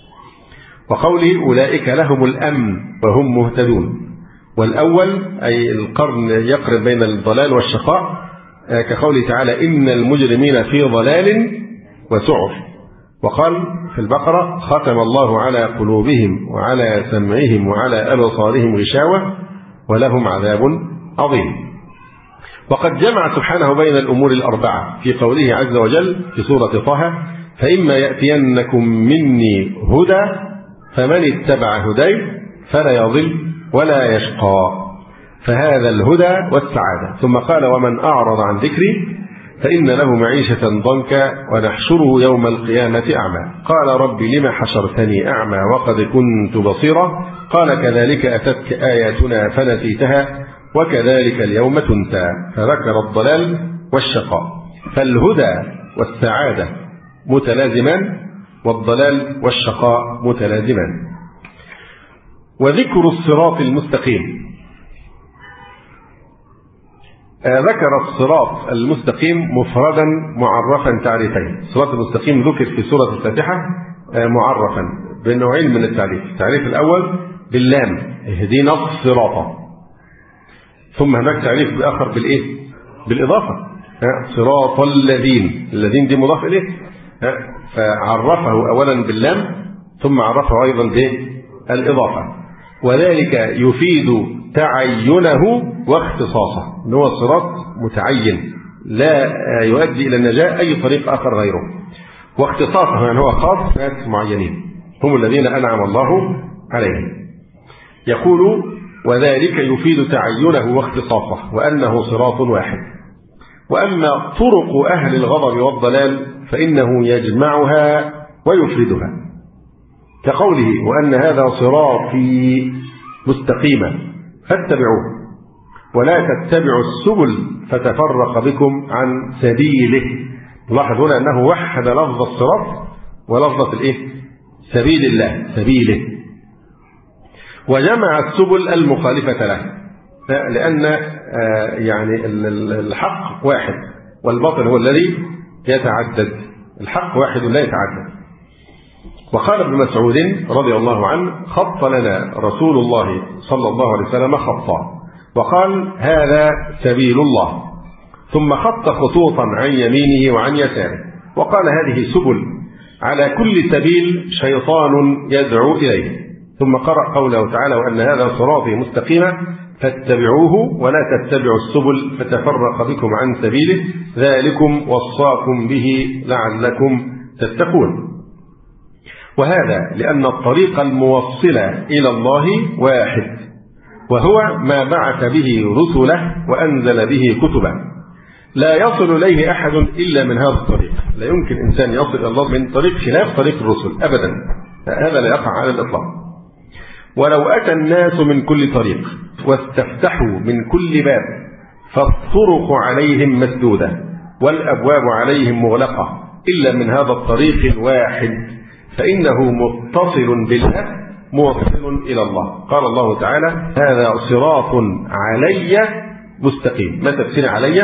وقوله: أولئك لهم الأمن وهم مهتدون. والأول أي القرن يقرن بين الضلال والشقاء، كقوله تعالى: إن المجرمين في ضلال وسعر. وقال في البقرة: ختم الله على قلوبهم وعلى سمعهم وعلى أبصارهم غشاوة ولهم عذاب عظيم. وقد جمع سبحانه بين الأمور الأربعة في قوله عز وجل في سورة طه: فإما يأتينكم مني هدى فمن اتبع هداي فلا يضل ولا يشقى، فهذا الهدى والسعادة. ثم قال: ومن أعرض عن ذكري فإن له معيشة ضنكا ونحشره يوم القيامة أعمى. قال: رب لم حشرتني أعمى وقد كنت بصيرا؟ قال: كذلك أتتك آياتنا فنسيتها وكذلك اليوم تنسى. فذكر الضلال والشقاء، فالهدى والسعادة متلازمان والضلال والشقاء متلازمان. وذكر الصراط المستقيم ذكر الصراط المستقيم مفردا معرفا تعريفين. الصراط المستقيم ذكر في سورة الفاتحة معرفا بنوعين من التعريف. التعريف الأول باللام اهدنا الصراط، ثم هناك تعريف بآخر بالإيه؟ بالإضافة، صراط الذين، الذين دي مضاف إليه، فعرفه أولا باللام ثم عرفه أيضا بالإضافة، وذلك يفيد تعينه واختصاصه، أنه صراط متعين لا يؤدي إلى النجاة أي طريق آخر غيره، واختصاصه يعني هو خاص ناس معينين هم الذين أنعم الله عليهم. يقول وذلك يفيد تعينه واختصاصه وأنه صراط واحد. وأما طرق أهل الغضب والضلال فإنه يجمعها ويفردها، كقوله وأن هذا صراطي مستقيما فاتبعوه ولا تتبعوا السبل فتفرق بكم عن سبيله. لاحظ هنا أنه وحد لفظ الصراط ولفظة الإيه؟ سبيل الله، سبيله، وجمع السبل المخالفة له، لأن يعني الحق واحد والباطل هو الذي يتعدد، الحق واحد لا يتعدد. وقال ابن مسعود رضي الله عنه خط لنا رسول الله صلى الله عليه وسلم خطا وقال هذا سبيل الله، ثم خط خطوطا عن يمينه وعن يساره وقال هذه سبل، على كل سبيل شيطان يدعو إليه، ثم قرأ قوله تعالى وأن هذا صراطي مستقيما فاتبعوه ولا تتبعوا السبل فتفرق بكم عن سبيله ذلكم وصاكم به لعلكم تتقون. وهذا لأن الطريق الموصل إلى الله واحد، وهو ما بعث به رسله وأنزل به كتبه، لا يصل إليه أحد إلا من هذا الطريق. لا يمكن إنسان يصل إلى الله من طريق خلاف طريق الرسل أبدا، هذا لا يقع على الإطلاق. ولو أتى الناس من كل طريق واستفتحوا من كل باب فالطرق عليهم مسدودة والأبواب عليهم مغلقة إلا من هذا الطريق الواحد، فإنه متصل بالله موصل إلى الله. قال الله تعالى هذا صراط علي مستقيم. ما تفسير علي؟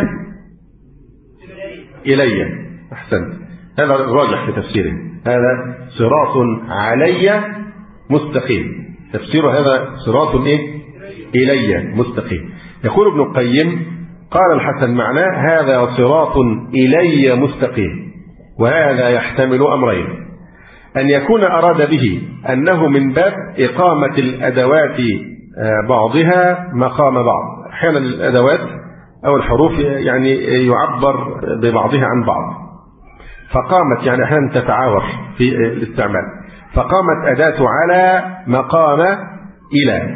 إلي. أحسن، هذا الراجح في تفسيره، هذا صراط علي مستقيم، تفسير هذا صراط إيه؟ إلي مستقيم. يقول ابن القيم قال الحسن معناه هذا صراط إلي مستقيم، وهذا يحتمل أمرين: أن يكون أراد به أنه من باب إقامة الأدوات بعضها مقام بعض، أحيانا الأدوات أو الحروف يعني يعبر ببعضها عن بعض، فقامت يعني أحيانا تتعاور في الاستعمال، فقامت أداة على مقام إلى.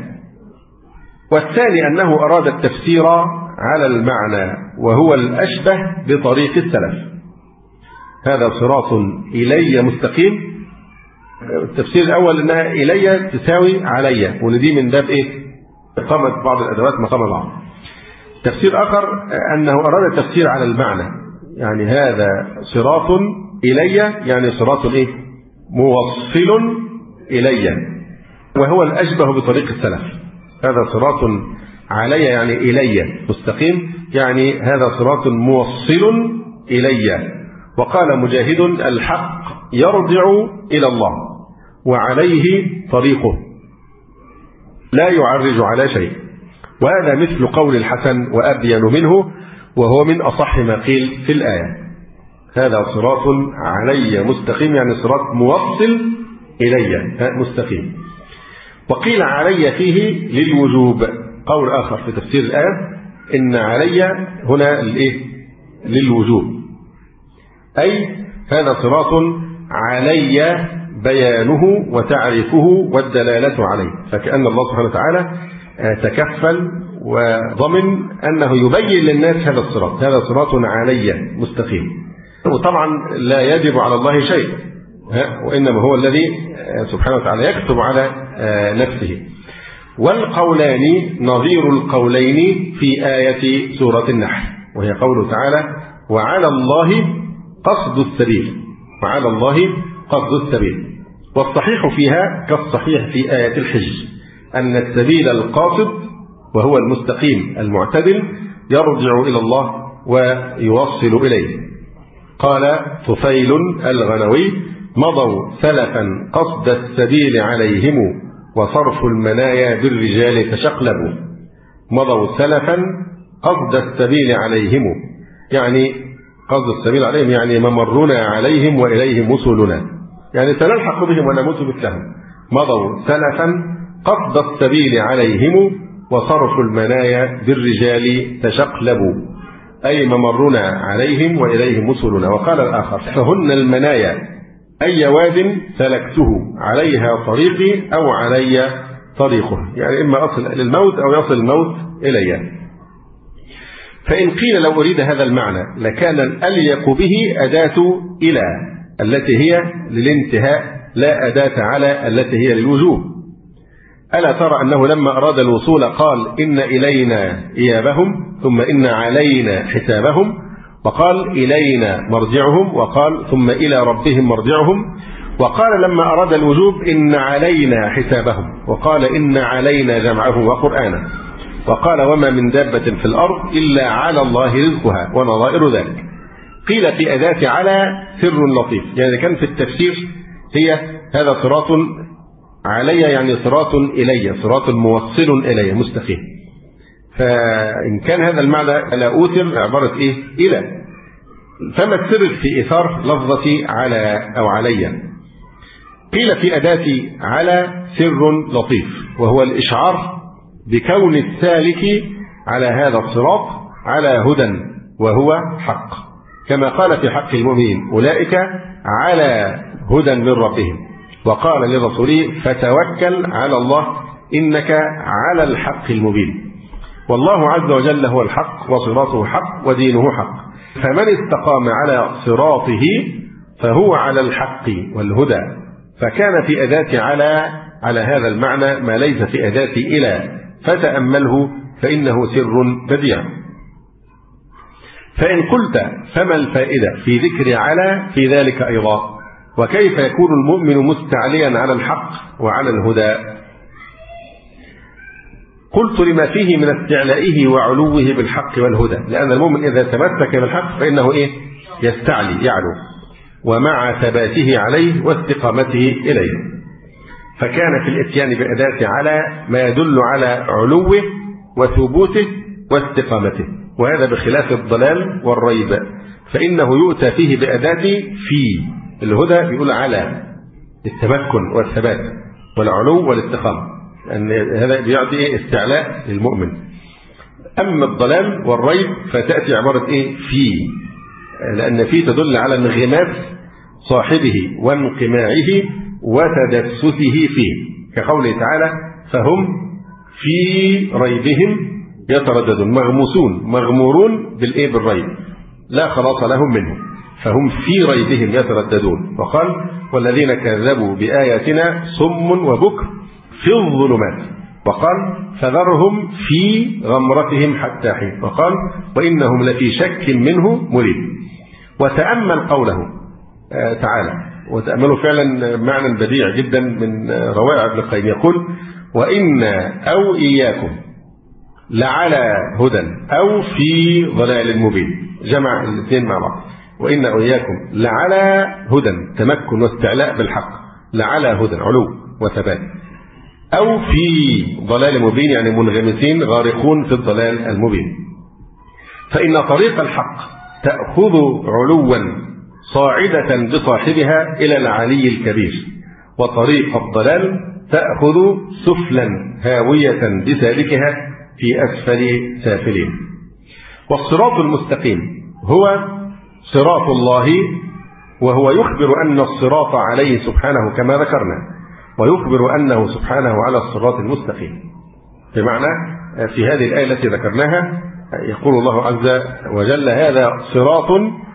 والثاني أنه أراد التفسير على المعنى وهو الأشبه بطريق السلف، هذا صراط إلي مستقيم. التفسير الأول أنها إلي تساوي علي، ودي من باب إيه؟ إقامة بعض الأدوات مقام بعض. تفسير آخر أنه أراد التفسير على المعنى، يعني هذا صراط إلي يعني صراط إيه؟ موصل إلي، وهو الأشبه بطريق السلف. هذا صراط علي يعني إلي مستقيم، يعني هذا صراط موصل إلي. وقال مجاهد الحق يرجع إلى الله وعليه طريقه لا يعرج على شيء، وهذا مثل قول الحسن وأبين منه، وهو من أصح ما قيل في الآية. هذا صراط علي مستقيم يعني صراط موصل إلي مستقيم. وقيل علي فيه للوجوب، قول آخر في تفسير الآية إن علي هنا للوجوب، أي هذا صراط علي بيانه وتعريفه والدلالة عليه، فكأن الله سبحانه وتعالى تكفل وضمن أنه يبين للناس هذا الصراط، هذا صراط علي مستقيم. وطبعا لا يجب على الله شيء، وإنما هو الذي سبحانه وتعالى يكتب على نفسه. والقولان نظير القولين في آية سورة النحل، وهي قوله تعالى وعلى الله قصد السبيل، وعلى الله قصد السبيل. والصحيح فيها كالصحيح في آية الحج أن السبيل القاصد وهو المستقيم المعتدل يرجع إلى الله ويوصل إليه. قال طفيل الغنوي: مضوا سلفا قصد السبيل عليهم وصرف المنايا بالرجال تشقلبوا. مضوا سلفا قصد السبيل عليهم، يعني قصد السبيل عليهم يعني ممرنا عليهم وإليهم وصولنا، يعني سنلحق بهم ونموت مثلهم. مضوا سلفا قصد السبيل عليهم وصرف المنايا بالرجال تشقلبوا، أي ممرنا عليهم وإليهم وصولنا. وقال الآخر: فهن المنايا أي واد سلكته عليها طريقي أو علي طريقه، يعني إما أصل للموت أو يصل الموت إلي. فإن قيل لو أريد هذا المعنى لكان الأليق به أداة إلى التي هي للانتهاء، لا أداة على التي هي للوجوب. ألا ترى أنه لما أراد الوصول قال: إن إلينا إيابهم ثم إن علينا حسابهم، وقال: إلينا مرجعهم، وقال: ثم إلى ربهم مرجعهم. وقال لما أراد الوجوب: إن علينا حسابهم، وقال: إن علينا جمعه وقرآنه. وقال: وما من دابة في الأرض إلا على الله رزقها ونظائر ذلك. قيل في أداة على سر لطيف، يعني كان في التفسير هي هذا صراط علي يعني صراط إلي، صراط موصل إلي مستقيم. فإن كان هذا المعنى لا أوتر عبارة إيه؟ إلى. فما السر في إثار لفظة على أو علي؟ قيل في أداة على سر لطيف، وهو الإشعار بكون السالك على هذا الصراط على هدى وهو حق، كما قال في حق المؤمنين: أولئك على هدى من ربهم. وقال لرسوله: فتوكل على الله إنك على الحق المبين. والله عز وجل هو الحق وصراطه حق ودينه حق، فمن استقام على صراطه فهو على الحق والهدى. فكان في أداة على على هذا المعنى ما ليس في أداة إلى، فتأمله فإنه سر بديع. فإن قلت: فما الفائدة في ذكر على في ذلك أيضا؟ وكيف يكون المؤمن مستعليا على الحق وعلى الهدى؟ قلت: لما فيه من استعلائه وعلوه بالحق والهدى، لأن المؤمن إذا تمسك بالحق فإنه إيه؟ يستعلي، يعلو، ومع ثباته عليه واستقامته إليه. فكان في الإتيان بأداة على ما يدل على علوه وثبوته واستقامته، وهذا بخلاف الضلال والريب، فإنه يؤتى فيه بأداة في الهدى، بيقول على التمكن والثبات والعلو والاستقامة، أن هذا بيعطي إيه؟ استعلاء للمؤمن. أما الضلال والريب فتأتي عبارة إيه؟ في، لأن في تدل على انغماس صاحبه وانقماعه وتدسسه فيه، كقوله تعالى: فهم في ريبهم يترددون، مغموسون مغمورون بالإيه؟ بالريب، لا خلاص لهم منه، فهم في ريبهم يترددون. وقال: والذين كذبوا بآياتنا صم وبكر في الظلمات. وقال: فذرهم في غمرتهم حتى حين. وقال: وإنهم لفي شك منه مريب. وتأمل قوله تعالى، وتأملوا فعلا معنى بديع جدا من روائع ابن القيم، يقول: وإن أو إياكم لعلى هدى أو في ضلال مبين، جمع الاثنين مع بعض. وإن أو إياكم لعلى هدى، تمكن واستعلاء بالحق، لعلى هدى علو وثبات، أو في ضلال مبين يعني منغمسين غارقون في الضلال المبين. فإن طريق الحق تأخذ علوا صاعدة بصاحبها إلى العلي الكبير، وطريق الضلال تأخذ سفلا هاوية بسالكها في أسفل سافلين. والصراط المستقيم هو صراط الله، وهو يخبر أن الصراط عليه سبحانه كما ذكرنا، ويخبر أنه سبحانه على الصراط المستقيم. بمعنى في هذه الآية التي ذكرناها يقول الله عز وجل: هذا صراط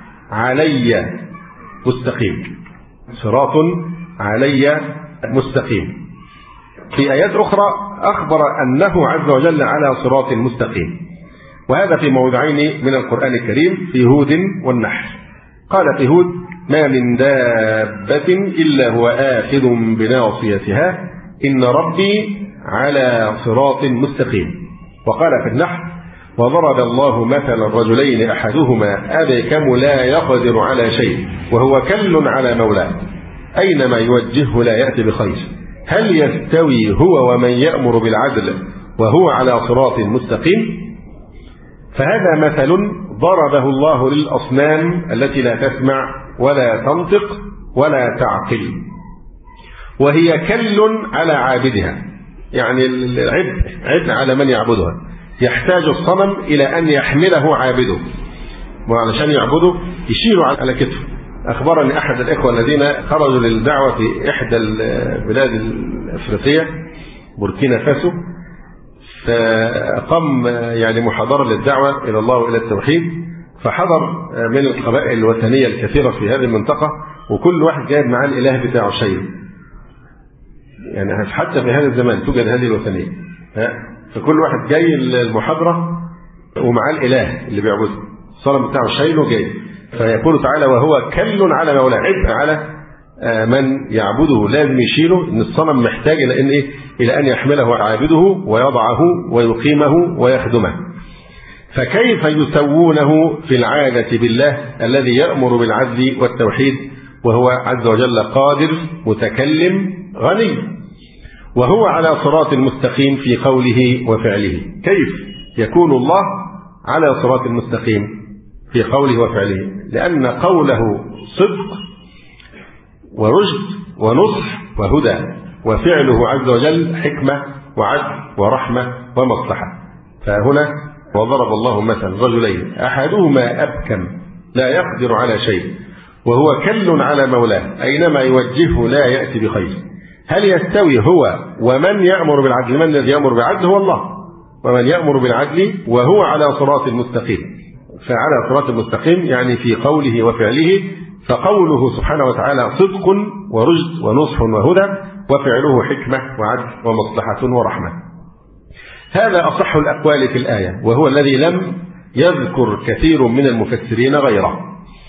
علي مستقيم، صراط علي مستقيم. في آيات أخرى أخبر أنه عز وجل على صراط مستقيم، وهذا في موضعين من القرآن الكريم، في هود والنحل. قال في هود: ما من دابة إلا هو آخذ بناصيتها إن ربي على صراط مستقيم. وقال في النحل: وضرب الله مثلا الرجلين أحدهما أبكم لا يقدر على شيء وهو كل على مولاه أينما يوجهه لا يأتي بخير هل يستوي هو ومن يأمر بالعدل وهو على صراط مستقيم؟ فهذا مثل ضربه الله للأصنام التي لا تسمع ولا تنطق ولا تعقل، وهي كل على عابدها، يعني العبء عبء على من يعبدها، يحتاج الصنم إلى أن يحمله عابده، وعلشان يعبده يشيله على كتفه. أخبرني أحد الإخوة الذين خرجوا للدعوة في إحدى البلاد الأفريقية بوركينا فاسو، فقام يعني محاضرة للدعوة إلى الله وإلى التوحيد، فحضر من القبائل الوثنية الكثيرة في هذه المنطقة، وكل واحد جايب معاه الإله بتاعه شيء، يعني حتى في هذا الزمان توجد هذه الوثنية، فكل واحد جاي المحاضرة ومعاه الإله اللي بيعبده، الصنم بتاعه شايله جاي، فيقول تعالى وهو كل على مولاه، عبء على من يعبده، لازم يشيله، ان الصنم محتاج الى ان ايه؟ الى ان يحمله عابده ويضعه ويقيمه ويخدمه. فكيف يسوونه في العادة بالله الذي يأمر بالعدل والتوحيد وهو عز وجل قادر متكلم غني، وهو على صراط مستقيم في قوله وفعله؟ كيف يكون الله على صراط مستقيم في قوله وفعله؟ لأن قوله صدق ورشد ونصح وهدى، وفعله عز وجل حكمة وعدل ورحمة ومصلحة. فهنا وضرب الله مثلا رجلين أحدهما أبكم لا يقدر على شيء وهو كل على مولاه أينما يوجهه لا يأتي بخير هل يستوي هو ومن يأمر بالعدل؟ من الذي يأمر بالعدل؟ هو الله، ومن يأمر بالعدل وهو على صراط مستقيم. فعلى صراط المستقيم يعني في قوله وفعله، فقوله سبحانه وتعالى صدق ورشد ونصح وهدى، وفعله حكمة وعدل ومصلحة ورحمة. هذا أصح الأقوال في الآية، وهو الذي لم يذكر كثير من المفسرين غيره.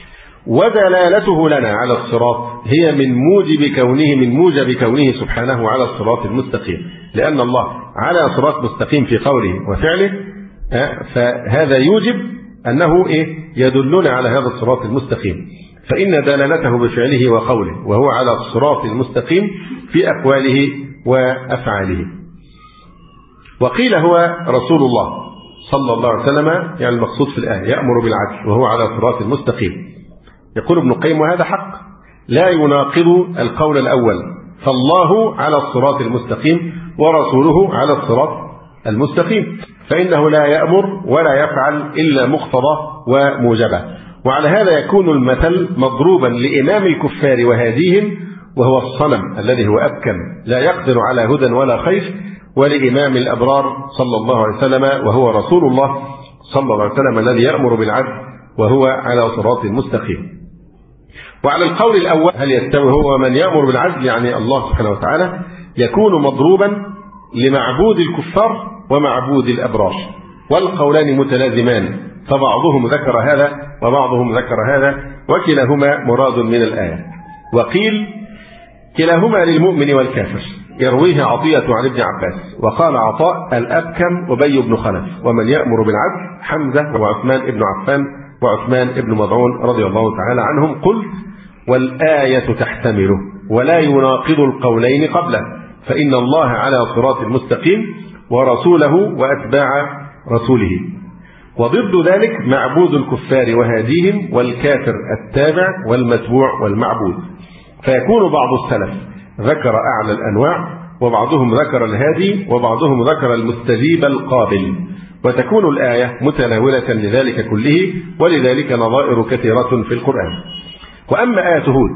ودلالته لنا على الصراط هي من موجب كونه من موجب كونه سبحانه على الصراط المستقيم، لأن الله على صراط مستقيم في قوله وفعله، فهذا يوجب أنه إيه؟ يدلنا على هذا الصراط المستقيم. فإن دلالته بفعله وقوله وهو على الصراط المستقيم في أقواله وأفعاله. وقيل هو رسول الله صلى الله عليه وسلم، يعني المقصود في الآية يأمر بالعدل وهو على صراط المستقيم. يقول ابن القيم وهذا حق لا يناقض القول الأول، فالله على الصراط المستقيم ورسوله على الصراط المستقيم، فإنه لا يأمر ولا يفعل إلا مقتضى وموجبه. وعلى هذا يكون المثل مضروبا لإمام الكفار وهاديهم وهو الصنم الذي هو أبكم لا يقدر على هدى ولا خير، ولإمام الأبرار صلى الله عليه وسلم وهو رسول الله صلى الله عليه وسلم الذي يأمر بالعدل وهو على صراط مستقيم. وعلى القول الأول هل يستوي هو من يأمر بالعدل يعني الله سبحانه وتعالى، يكون مضروبا لمعبود الكفار ومعبود الأبرار، والقولان متلازمان، فبعضهم ذكر هذا وبعضهم ذكر هذا، وكلاهما مراد من الآية. وقيل كلاهما للمؤمن والكافر، يرويه عطية عن ابن عباس. وقال عطاء الأبكم أبي بن خلف، ومن يأمر بالعدل حمزة وعثمان ابن عفان وعثمان ابن مضعون رضي الله تعالى عنهم. قلت والآية تحتمله ولا يناقض القولين قبله، فإن الله على صراط مستقيم ورسوله وأتباع رسوله، وضد ذلك معبود الكفار وهاديهم والكافر التابع والمتبوع والمعبود. فيكون بعض السلف ذكر أعلى الأنواع، وبعضهم ذكر الهادي، وبعضهم ذكر المستجيب القابل، وتكون الآية متناولة لذلك كله، ولذلك نظائر كثيرة في القرآن. وأما آية هود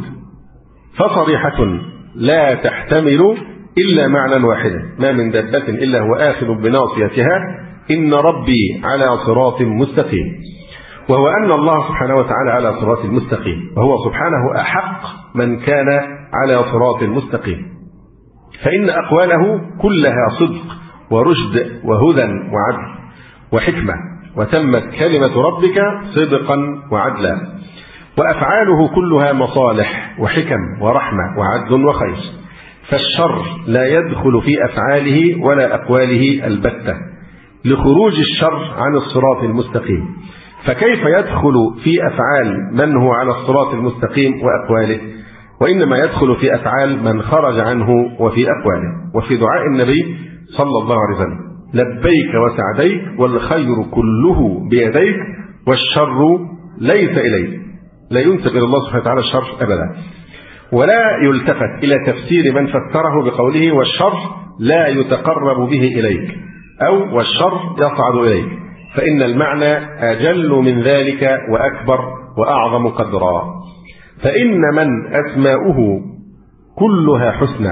فصريحة لا تحتمل إلا معنى واحدا، ما من دابة إلا هو آخذ بناصيتها إن ربي على صراط مستقيم، وهو أن الله سبحانه وتعالى على صراط مستقيم، وهو سبحانه أحق من كان على صراط مستقيم، فإن أقواله كلها صدق ورشد وهدى وعدل وحكمة، وتمت كلمة ربك صدقا وعدلا، وأفعاله كلها مصالح وحكم ورحمة وعدل وخير، فالشر لا يدخل في أفعاله ولا أقواله البتة، لخروج الشر عن الصراط المستقيم. فكيف يدخل في أفعال من هو على الصراط المستقيم وأقواله؟ وإنما يدخل في أفعال من خرج عنه وفي أقواله. وفي دعاء النبي صلى الله عليه وسلم: لبيك وسعديك والخير كله بيديك والشر ليس إليك. لا ينسب إلى الله سبحانه وتعالى الشر أبدا، ولا يلتفت إلى تفسير من فسره بقوله: والشر لا يتقرب به إليك، أو والشر يصعد إليك، فإن المعنى أجل من ذلك وأكبر وأعظم قدرا. فإن من أسماؤه كلها حسنى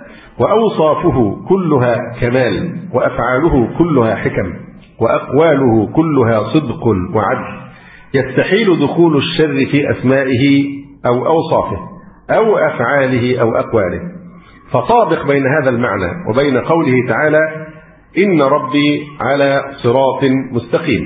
وأوصافه كلها كمال وأفعاله كلها حكم وأقواله كلها صدق وعدل يستحيل دخول الشر في أسمائه أو أوصافه أو أفعاله أو أقواله. فطابق بين هذا المعنى وبين قوله تعالى: إن ربي على صراط مستقيم.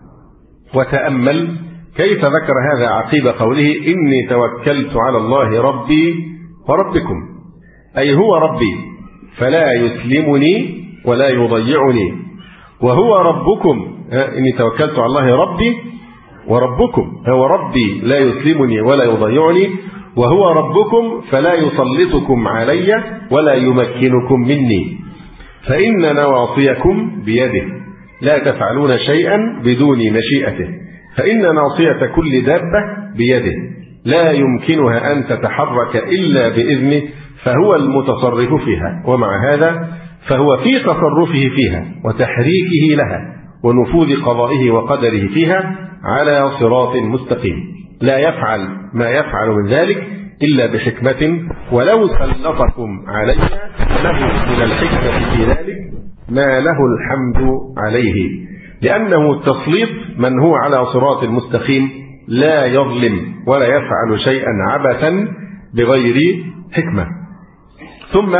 وتأمل كيف ذكر هذا عقيب قوله: إني توكلت على الله ربي وربكم، أي هو ربي فلا يسلمني ولا يضيعني، وهو ربكم، إني توكلت على الله ربي وربكم، هو ربي لا يسلمني ولا يضيعني، وهو ربكم فلا يسلطكم علي ولا يمكنكم مني، فإن نواصيكم بيده لا تفعلون شيئا بدون مشيئته، فإن ناصية كل دابة بيده لا يمكنها أن تتحرك إلا بإذنه، فهو المتصرف فيها، ومع هذا فهو في تصرفه فيها وتحريكه لها ونفوذ قضائه وقدره فيها على صراط مستقيم، لا يفعل ما يفعل من ذلك إلا بحكمة، ولو سلطكم عليها له من الحكمة في ذلك ما له الحمد عليه، لأنه تسليط من هو على صراط مستقيم لا يظلم ولا يفعل شيئا عبثا بغير حكمة. ثم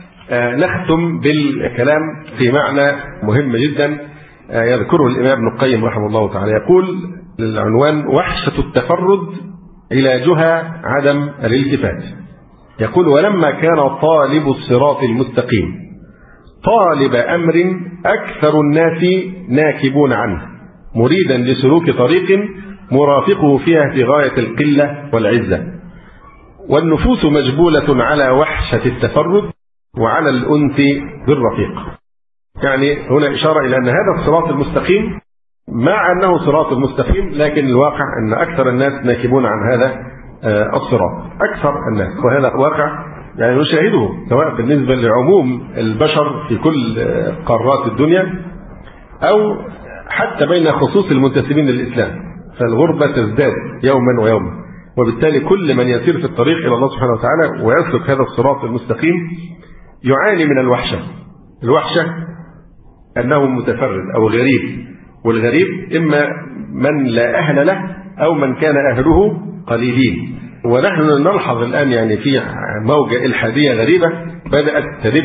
نختم بالكلام في معنى مهم جدا يذكره الإمام ابن القيم رحمه الله تعالى، يقول العنوان: وحشة التفرد علاجها عدم الالتفات. يقول: ولما كان طالب الصراط المستقيم طالب أمر أكثر الناس ناكبون عنه مريدا لسلوك طريق مرافقه فيها في غاية القلة والعزة، والنفوس مجبولة على وحشة التفرد وعلى الأنس بالرفيق. يعني هنا إشارة إلى أن هذا الصراط المستقيم مع أنه صراط المستقيم، لكن الواقع أن أكثر الناس ناكبون عن هذا الصراط، أكثر الناس، وهذا واقع يعني نشاهده سواء بالنسبة لعموم البشر في كل قارات الدنيا أو حتى بين خصوص المنتسبين للإسلام، فالغربة تزداد يوما ويوما، وبالتالي كل من يسير في الطريق إلى الله سبحانه وتعالى ويسلك هذا الصراط المستقيم يعاني من الوحشة. الوحشة أنه متفرد أو غريب، والغريب إما من لا أهل له أو من كان أهله قليلين. ونحن نلحظ الآن يعني في موجة إلحادية غريبة بدأت تدب،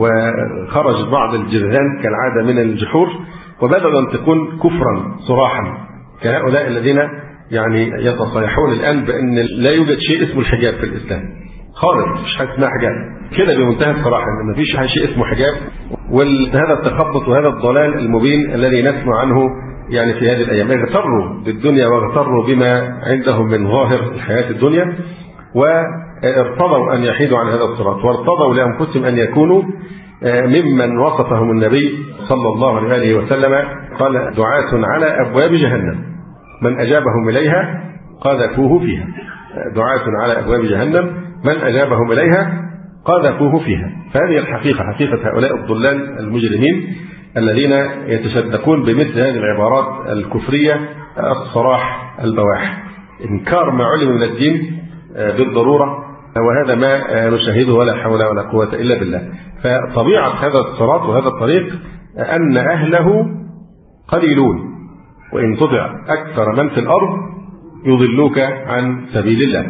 وخرج بعض الجرذان كالعادة من الجحور وبدأوا ينطقون كفرا صراحا، كهؤلاء الذين يعني يتصيحون الآن بأن لا يوجد شيء اسمه الحجاب في الإسلام خالص، مش حاجة اسمها حجاب كده بمنتهى الصراحة، إن ما فيش شيء اسمه حجاب. وهذا التخبط وهذا الضلال المبين الذي نسمع عنه يعني في هذه الأيام، اغتروا بالدنيا واغتروا بما عندهم من ظاهر الحياة الدنيا، وارتضوا أن يحيدوا عن هذا الصراط، وارتضوا لأنفسهم أن يكونوا ممن وصفهم النبي صلى الله عليه وسلم قال: دعاة على أبواب جهنم من أجابهم إليها قذفوه فيها. دعاة على أبواب جهنم من أجابهم إليها قذفوه فيها. فهذه الحقيقة، حقيقة هؤلاء الضلال المجرمين الذين يتصدقون بمثل هذه العبارات الكفرية الصراح البواح، إنكار ما علم من الدين بالضرورة، وهذا ما نشاهده ولا حول ولا قوة إلا بالله. فطبيعة هذا الصراط وهذا الطريق أن أهله قليلون، وإن تطع أكثر من في الأرض يضلوك عن سبيل الله.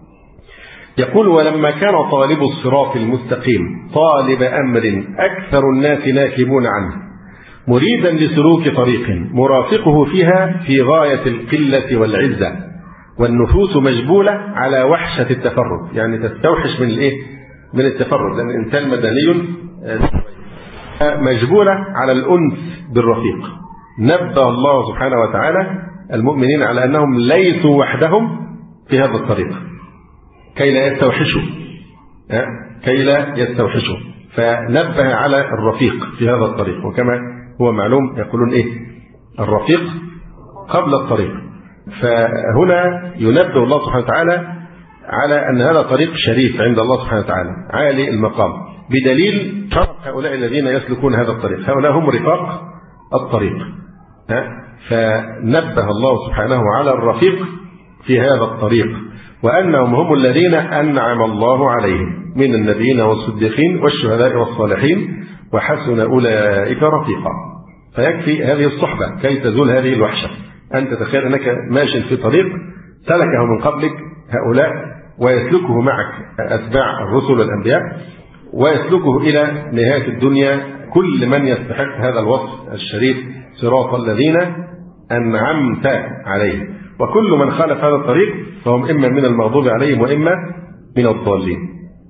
يقول: ولما كان طالب الصراط المستقيم طالب أمر أكثر الناس ناكبون عنه مريدا لسلوك طريق مرافقه فيها في غاية القلة والعزة، والنفوس مجبولة على وحشة التفرد، يعني تستوحش من الإيه؟ من التفرد، لأن الإنسان مدني مجبولة على الأنس بالرفيق. نبه الله سبحانه وتعالى المؤمنين على أنهم ليسوا وحدهم في هذا الطريق كي لا يستوحشوا كي لا يستوحشوا فنبه على الرفيق في هذا الطريق. وكما هو معلوم يقولون إيه الرفيق قبل الطريق. فهنا ينبه الله سبحانه وتعالى على أن هذا طريق شريف عند الله سبحانه وتعالى عالي المقام بدليل شرف هؤلاء الذين يسلكون هذا الطريق. هؤلاء هم رفاق الطريق. فنبه الله سبحانه على الرفيق في هذا الطريق وأنهم هم الذين أنعم الله عليهم من النبيين والصديقين والشهداء والصالحين وحسن أولئك رفيقا. فيكفي هذه الصحبة كي تزول هذه الوحشة. أنت تخيل أنك ماشي في طريق سلكه من قبلك هؤلاء ويسلكه معك أتباع الرسل والأنبياء ويسلكه إلى نهاية الدنيا كل من يستحق هذا الوصف الشريف صراط الذين أنعمت عليهم. وكل من خالف هذا الطريق فهم إما من المغضوب عليهم وإما من الضالين.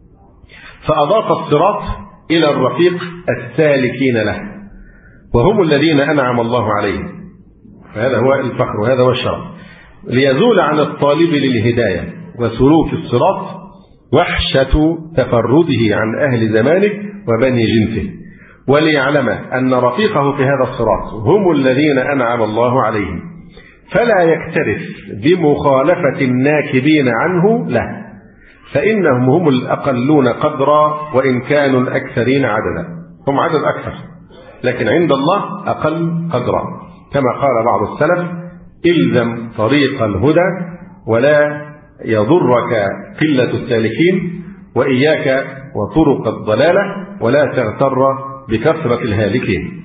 فأضاف الصراط إلى الرفيق السالكين له وهم الذين أنعم الله عليهم. فهذا هو الفخر وهذا هو الشرف ليزول عن الطالب للهداية وسلوك الصراط وحشة تفرده عن أهل زمانه وبني جنسه وليعلم أن رفيقه في هذا الصراط هم الذين أنعم الله عليهم فلا يكترث بمخالفة الناكبين عنه له فإنهم هم الأقلون قدرا وإن كانوا الأكثرين عددا. هم عدد أكثر لكن عند الله أقل قدرا كما قال بعض السلف إلزم طريق الهدى ولا يضرك قلة السالكين وإياك وطرق الضلالة ولا تغتر بكثرة الهالكين.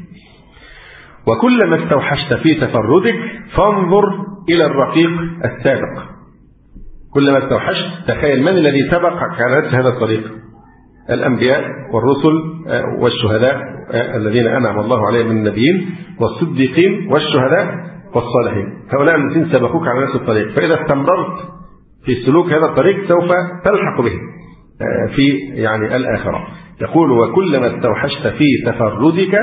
وكلما استوحشت في تفردك فانظر إلى الرفيق السابق. كلما استوحشت تخيل من الذي سبقك على نفس هذا الطريق الأنبياء والرسل والشهداء الذين أنعم الله عليهم من النبيين والصديقين والشهداء والصالحين. هؤلاء الذين سبقوك على نفس الطريق فإذا استمررت في سلوك هذا الطريق سوف تلحق به في يعني الآخرة. يقول وكلما استوحشت في تفردك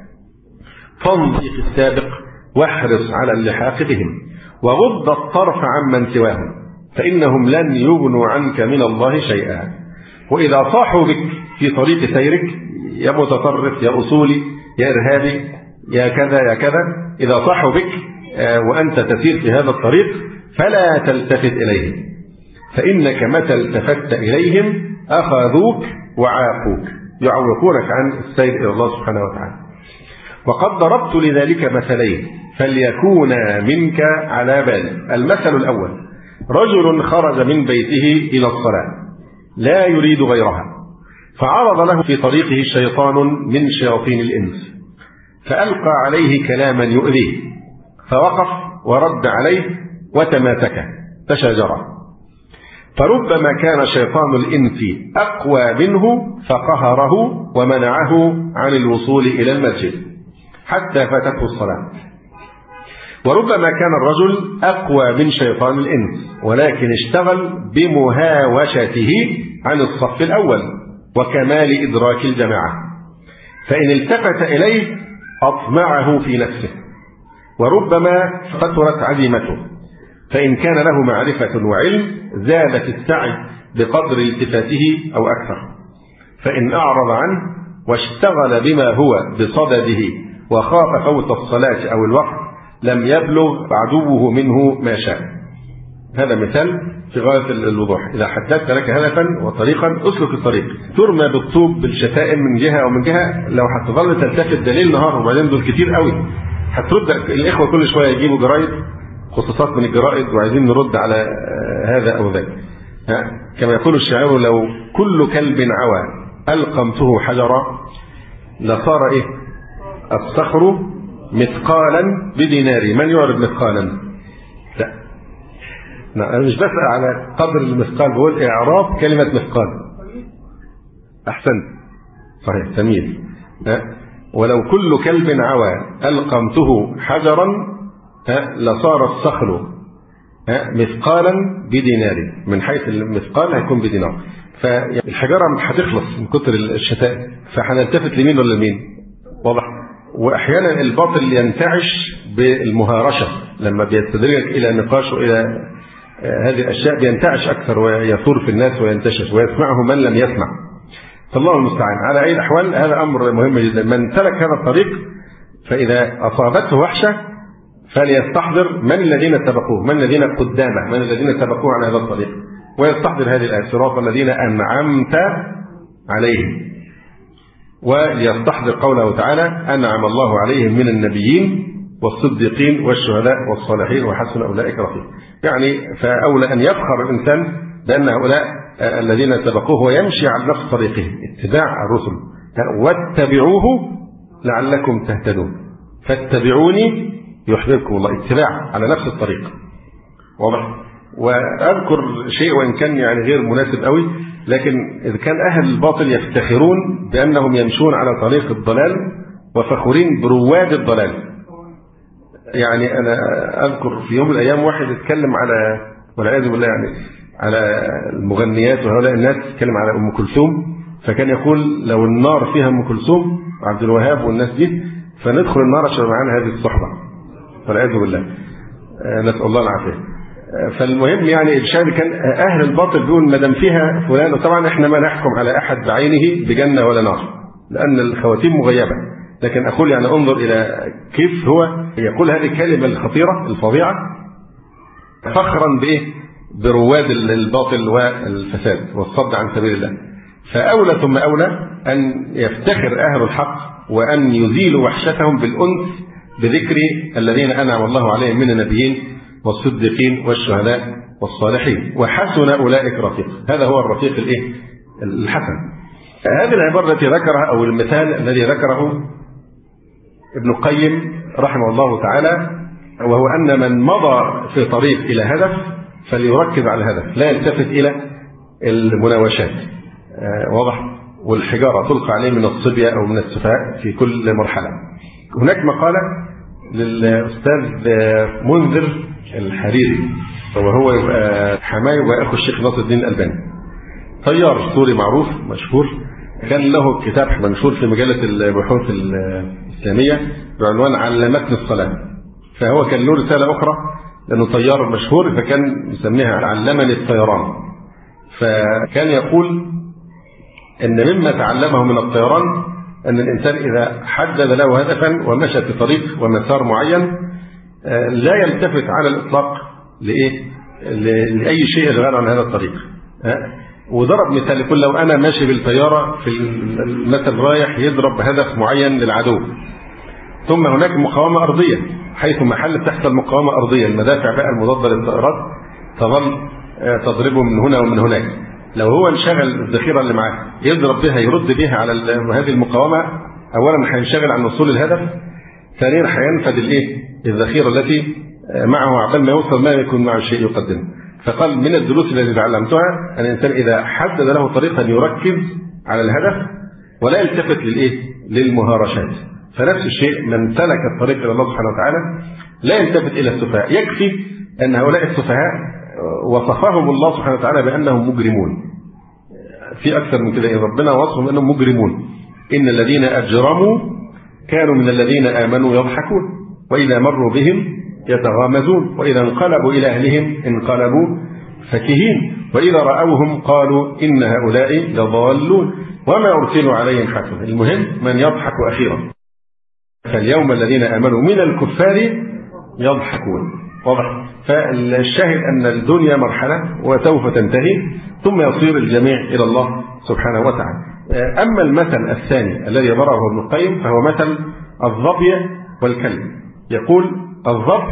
فانظر في السابق واحرص على اللحاق بهم وغض الطرف عمن سواهم فإنهم لن يغنوا عنك من الله شيئا. وإذا صاحوا بك في طريق سيرك يا متطرف يا أصولي يا إرهابي يا كذا يا كذا إذا صاحوا بك وأنت تسير في هذا الطريق فلا تلتفت إليهم فإنك متى التفت إليهم أخذوك وعاقوك يعوقونك عن السير إلى الله سبحانه وتعالى. وقد ضربت لذلك مثلين فليكونا منك على بال. المثل الأول رجل خرج من بيته إلى الصلاة لا يريد غيرها فعرض له في طريقه شيطان من شياطين الإنس فألقى عليه كلاما يؤذيه فوقف ورد عليه وتماسكه فشاجره. فربما كان شيطان الإنس أقوى منه فقهره ومنعه عن الوصول إلى المسجد حتى فاتته الصلاة. وربما كان الرجل أقوى من شيطان الإنس ولكن اشتغل بمهاوشته عن الصف الأول وكمال إدراك الجماعة فإن التفت إليه أطمعه في نفسه. وربما فترت عزيمته فإن كان له معرفة وعلم زاد في السعي بقدر التفاته أو أكثر. فإن أعرض عنه واشتغل بما هو بصدده وخاف فوت الصلاة أو الوقت لم يبلغ عدوه منه ما شاء. هذا مثال في غاية الوضوح. إذا حددت لك هدفا وطريقا أسلك الطريق. ترمى بالطوب بالشتائم من جهة أو من جهة لو هتظل تلتفت دليل نهار وبعدين دول كتير قوي هترد الإخوة كل شوية يجيبوا جرايد خصوصات من الجرائد وعايزين نرد على هذا أو ذاك. كما يقول الشاعر لو كل كلب عوى ألقمته حجرا لصار إيه الصخر مثقالا بدينار. من يعرض مثقالا؟ لا أنا مش بسأل على قدر المثقال بقول إعراب كلمة مثقال. أحسنت صحيح تمييز. ولو كل كلب عوى ألقمته حجرا لصار الصخر مثقالا بدينار. من حيث المثقال هيكون بدينار. فالحجارة هتخلص من كتر الشتاء فهنلتفت لمين ولا لمين؟ واضح. وأحيانا الباطل ينتعش بالمهارشة، لما بيستدرجك إلى نقاش وإلى هذه الأشياء بينتعش أكثر ويثور في الناس وينتشر ويسمعه من لم يسمع. فالله المستعان. على أي الأحوال هذا أمر مهم جدا. من سلك هذا الطريق فإذا أصابته وحشة فليستحضر من الذين سبقوه، من الذين قدامه، من الذين سبقوه على هذا الطريق، ويستحضر هذه الآية صراط الذين أنعمت عليهم، وليستحضر قوله تعالى أنعم الله عليهم من النبيين والصديقين والشهداء والصالحين وحسن أولئك رفيقا. يعني فأولى أن يفخر الإنسان بأن هؤلاء الذين سبقوه ويمشي على نفس طريقهم، اتباع الرسل. واتبعوه لعلكم تهتدون، فاتبعوني يحببكم الله، اتباع على نفس الطريق. واضح. وأذكر شيء وإن كان يعني غير مناسب قوي، لكن إذا كان أهل الباطل يفتخرون بأنهم يمشون على طريق الضلال وفخورين برواد الضلال. يعني أنا أذكر في يوم من الأيام واحد يتكلم على والعياذ بالله يعني على المغنيات وهؤلاء الناس، يتكلم على أم كلثوم، فكان يقول لو النار فيها أم كلثوم وعبد الوهاب والناس دي فندخل النار عشان معانا هذه الصحبة والعياذ بالله، نسأل الله العافية. فالمهم يعني الشاهد كان أهل الباطل بيقول ما دام فيها فلان، وطبعا احنا ما نحكم على أحد بعينه بجنة ولا نار لأن الخواتيم مغيبة، لكن أقول يعني انظر إلى كيف هو يقول هذه الكلمة الخطيرة الفظيعة فخرا بإيه؟ برواد الباطل والفساد والصد عن سبيل الله. فأولى ثم أولى أن يفتخر أهل الحق وأن يزيلوا وحشتهم بالأنس بذكر الذين أنعم الله عليهم من النبيين والصديقين والشهداء والصالحين وحسن أولئك رفيق. هذا هو الرفيق الإيه؟ الحسن. هذه العبارة التي ذكرها أو المثال الذي ذكره ابن القيم رحمه الله تعالى، وهو أن من مضى في طريق إلى هدف فليركز على الهدف، لا يلتفت إلى المناوشات. واضح. والحجارة تلقى عليه من الصبية أو من السفهاء في كل مرحلة. هناك مقالة للأستاذ منذر الحريري، وهو يبقى حماي وأخو الشيخ ناصر الدين الألباني، طيار سوري معروف مشهور، كان له كتاب منشور في مجلة البحوث الإسلامية بعنوان علمتني الصلاة. فهو كان له رسالة أخرى لأنه طيار مشهور فكان يسميها علمني الطيران. فكان يقول أن مما تعلمه من الطيران أن الإنسان إذا حدد له هدفا ومشى في طريق ومسار معين لا يلتفت على الإطلاق لإيه؟ لأي شيء غير عن هذا الطريق. وضرب مثال، يقول لو أنا ماشي بالطيارة في المثل رايح يضرب هدف معين للعدو، ثم هناك مقاومة أرضية حيث محل تحت المقاومة أرضية، المدافع بقى المضادة للطائرات تظل تضربه من هنا ومن هناك. لو هو انشغل الذخيرة اللي معاه يضرب بها يرد بها على هذه المقاومة، أولا هينشغل عن وصول الهدف، ثانيا هينفذ الايه؟ الذخيرة التي معه عقبال ما يوصل ما يكون معه شيء يقدمه. فقال من الدروس التي تعلمتها أن الإنسان إذا حدد له طريقا يركز على الهدف ولا يلتفت للايه؟ للمهارشات. فنفس الشيء من سلك الطريق إلى الله سبحانه وتعالى لا يلتفت إلى السفهاء. يكفي أن هؤلاء السفهاء وصفهم الله سبحانه وتعالى بأنهم مجرمون. في أكثر من كده، ربنا وصفهم أنهم مجرمون. إن الذين أجرموا كانوا من الذين آمنوا يضحكون وإذا مروا بهم يتغامزون وإذا انقلبوا إلى أهلهم انقلبوا فكهين وإذا رأوهم قالوا إن هؤلاء لضالون وما أرسلوا عليهم حسنا. المهم من يضحك أخيرا. فاليوم الذين آمنوا من الكفار يضحكون. واضح. فالشاهد أن الدنيا مرحلة وسوف تنتهي ثم يصير الجميع إلى الله سبحانه وتعالى. أما المثل الثاني الذي ضربه ابن القيم فهو مثل الظبي والكلب. يقول الظبي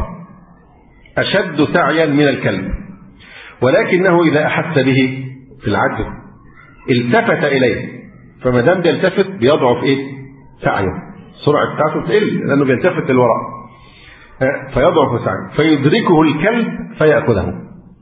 أشد سعيا من الكلب، ولكنه إذا أحس به في العجز التفت إليه، فما دام بيلتفت بيضعف إيه؟ سعيه، سرعة بتاعته تقل لأنه بيلتفت للوراء فيضعف سعيه فيدركه الكلب فيأخذه.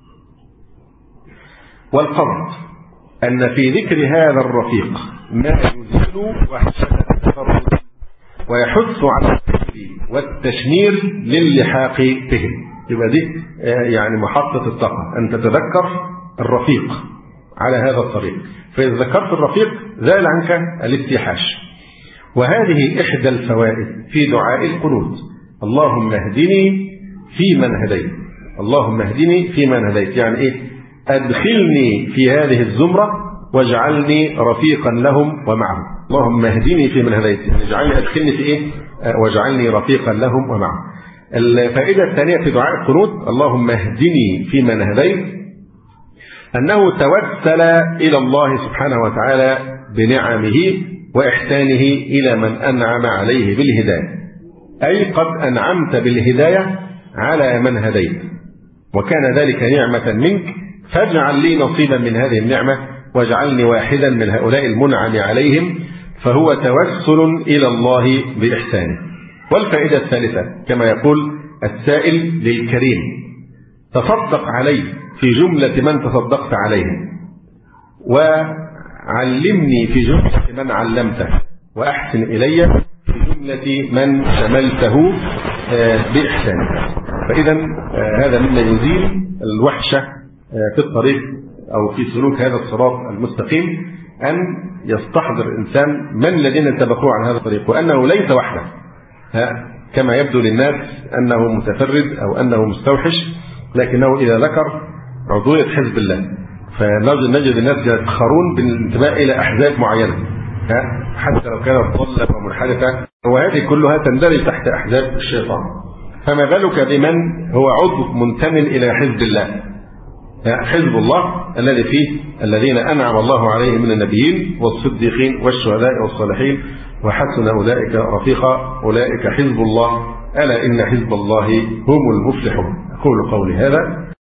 والقصد أن في ذكر هذا الرفيق ما يزيل وحشة التفرد ويحث على التكريم والتشمير للحاق بهم. يبقى دي يعني محطة الطاقة أن تتذكر الرفيق على هذا الطريق، فإذا ذكرت الرفيق زال عنك الاستيحاش. وهذه إحدى الفوائد في دعاء القنوت. اللهم اهدني فيمن هديت، اللهم اهدني فيمن هديت، يعني إيه؟ أدخلني في هذه الزمرة واجعلني رفيقا لهم ومعهم. اللهم اهدني فيمن هديت، يعني اجعلني أدخلني في إيه؟ واجعلني رفيقا لهم ومعهم. الفائدة الثانية في دعاء القنوت اللهم اهدني فيمن هديت، أنه توسل إلى الله سبحانه وتعالى بنعمه وإحسانه إلى من أنعم عليه بالهداية، أي قد أنعمت بالهداية على من هديت وكان ذلك نعمة منك، فاجعل لي نصيبا من هذه النعمة واجعلني واحدا من هؤلاء المنعم عليهم، فهو توسل إلى الله بإحسانه. والفائدة الثالثة كما يقول السائل للكريم: تصدق علي في جملة من تصدقت عليهم، وعلمني في جملة من علمته، وأحسن إلي في جملة من شملته بإحسانك. فإذا هذا مما يزيل الوحشة في الطريق أو في سلوك هذا الصراط المستقيم، أن يستحضر الإنسان من الذين سبقوه عن هذا الطريق، وأنه ليس وحده كما يبدو للناس أنه متفرد أو أنه مستوحش، لكنه إذا ذكر عضوية حزب الله فنجد الناس يتخرون بالانتماء إلى أحزاب معينة حتى لو كانت ضالة ومنحرفة، وهذه كلها تندرج تحت أحزاب الشيطان. فما بالك بمن هو عضو منتمٍ إلى حزب الله، حزب الله الذي فيه الذين أنعم الله عليهم من النبيين والصديقين والشهداء والصالحين وحسن أولئك رفيقا، أولئك حزب الله، ألا إن حزب الله هم المفلحون. أقول قولي هذا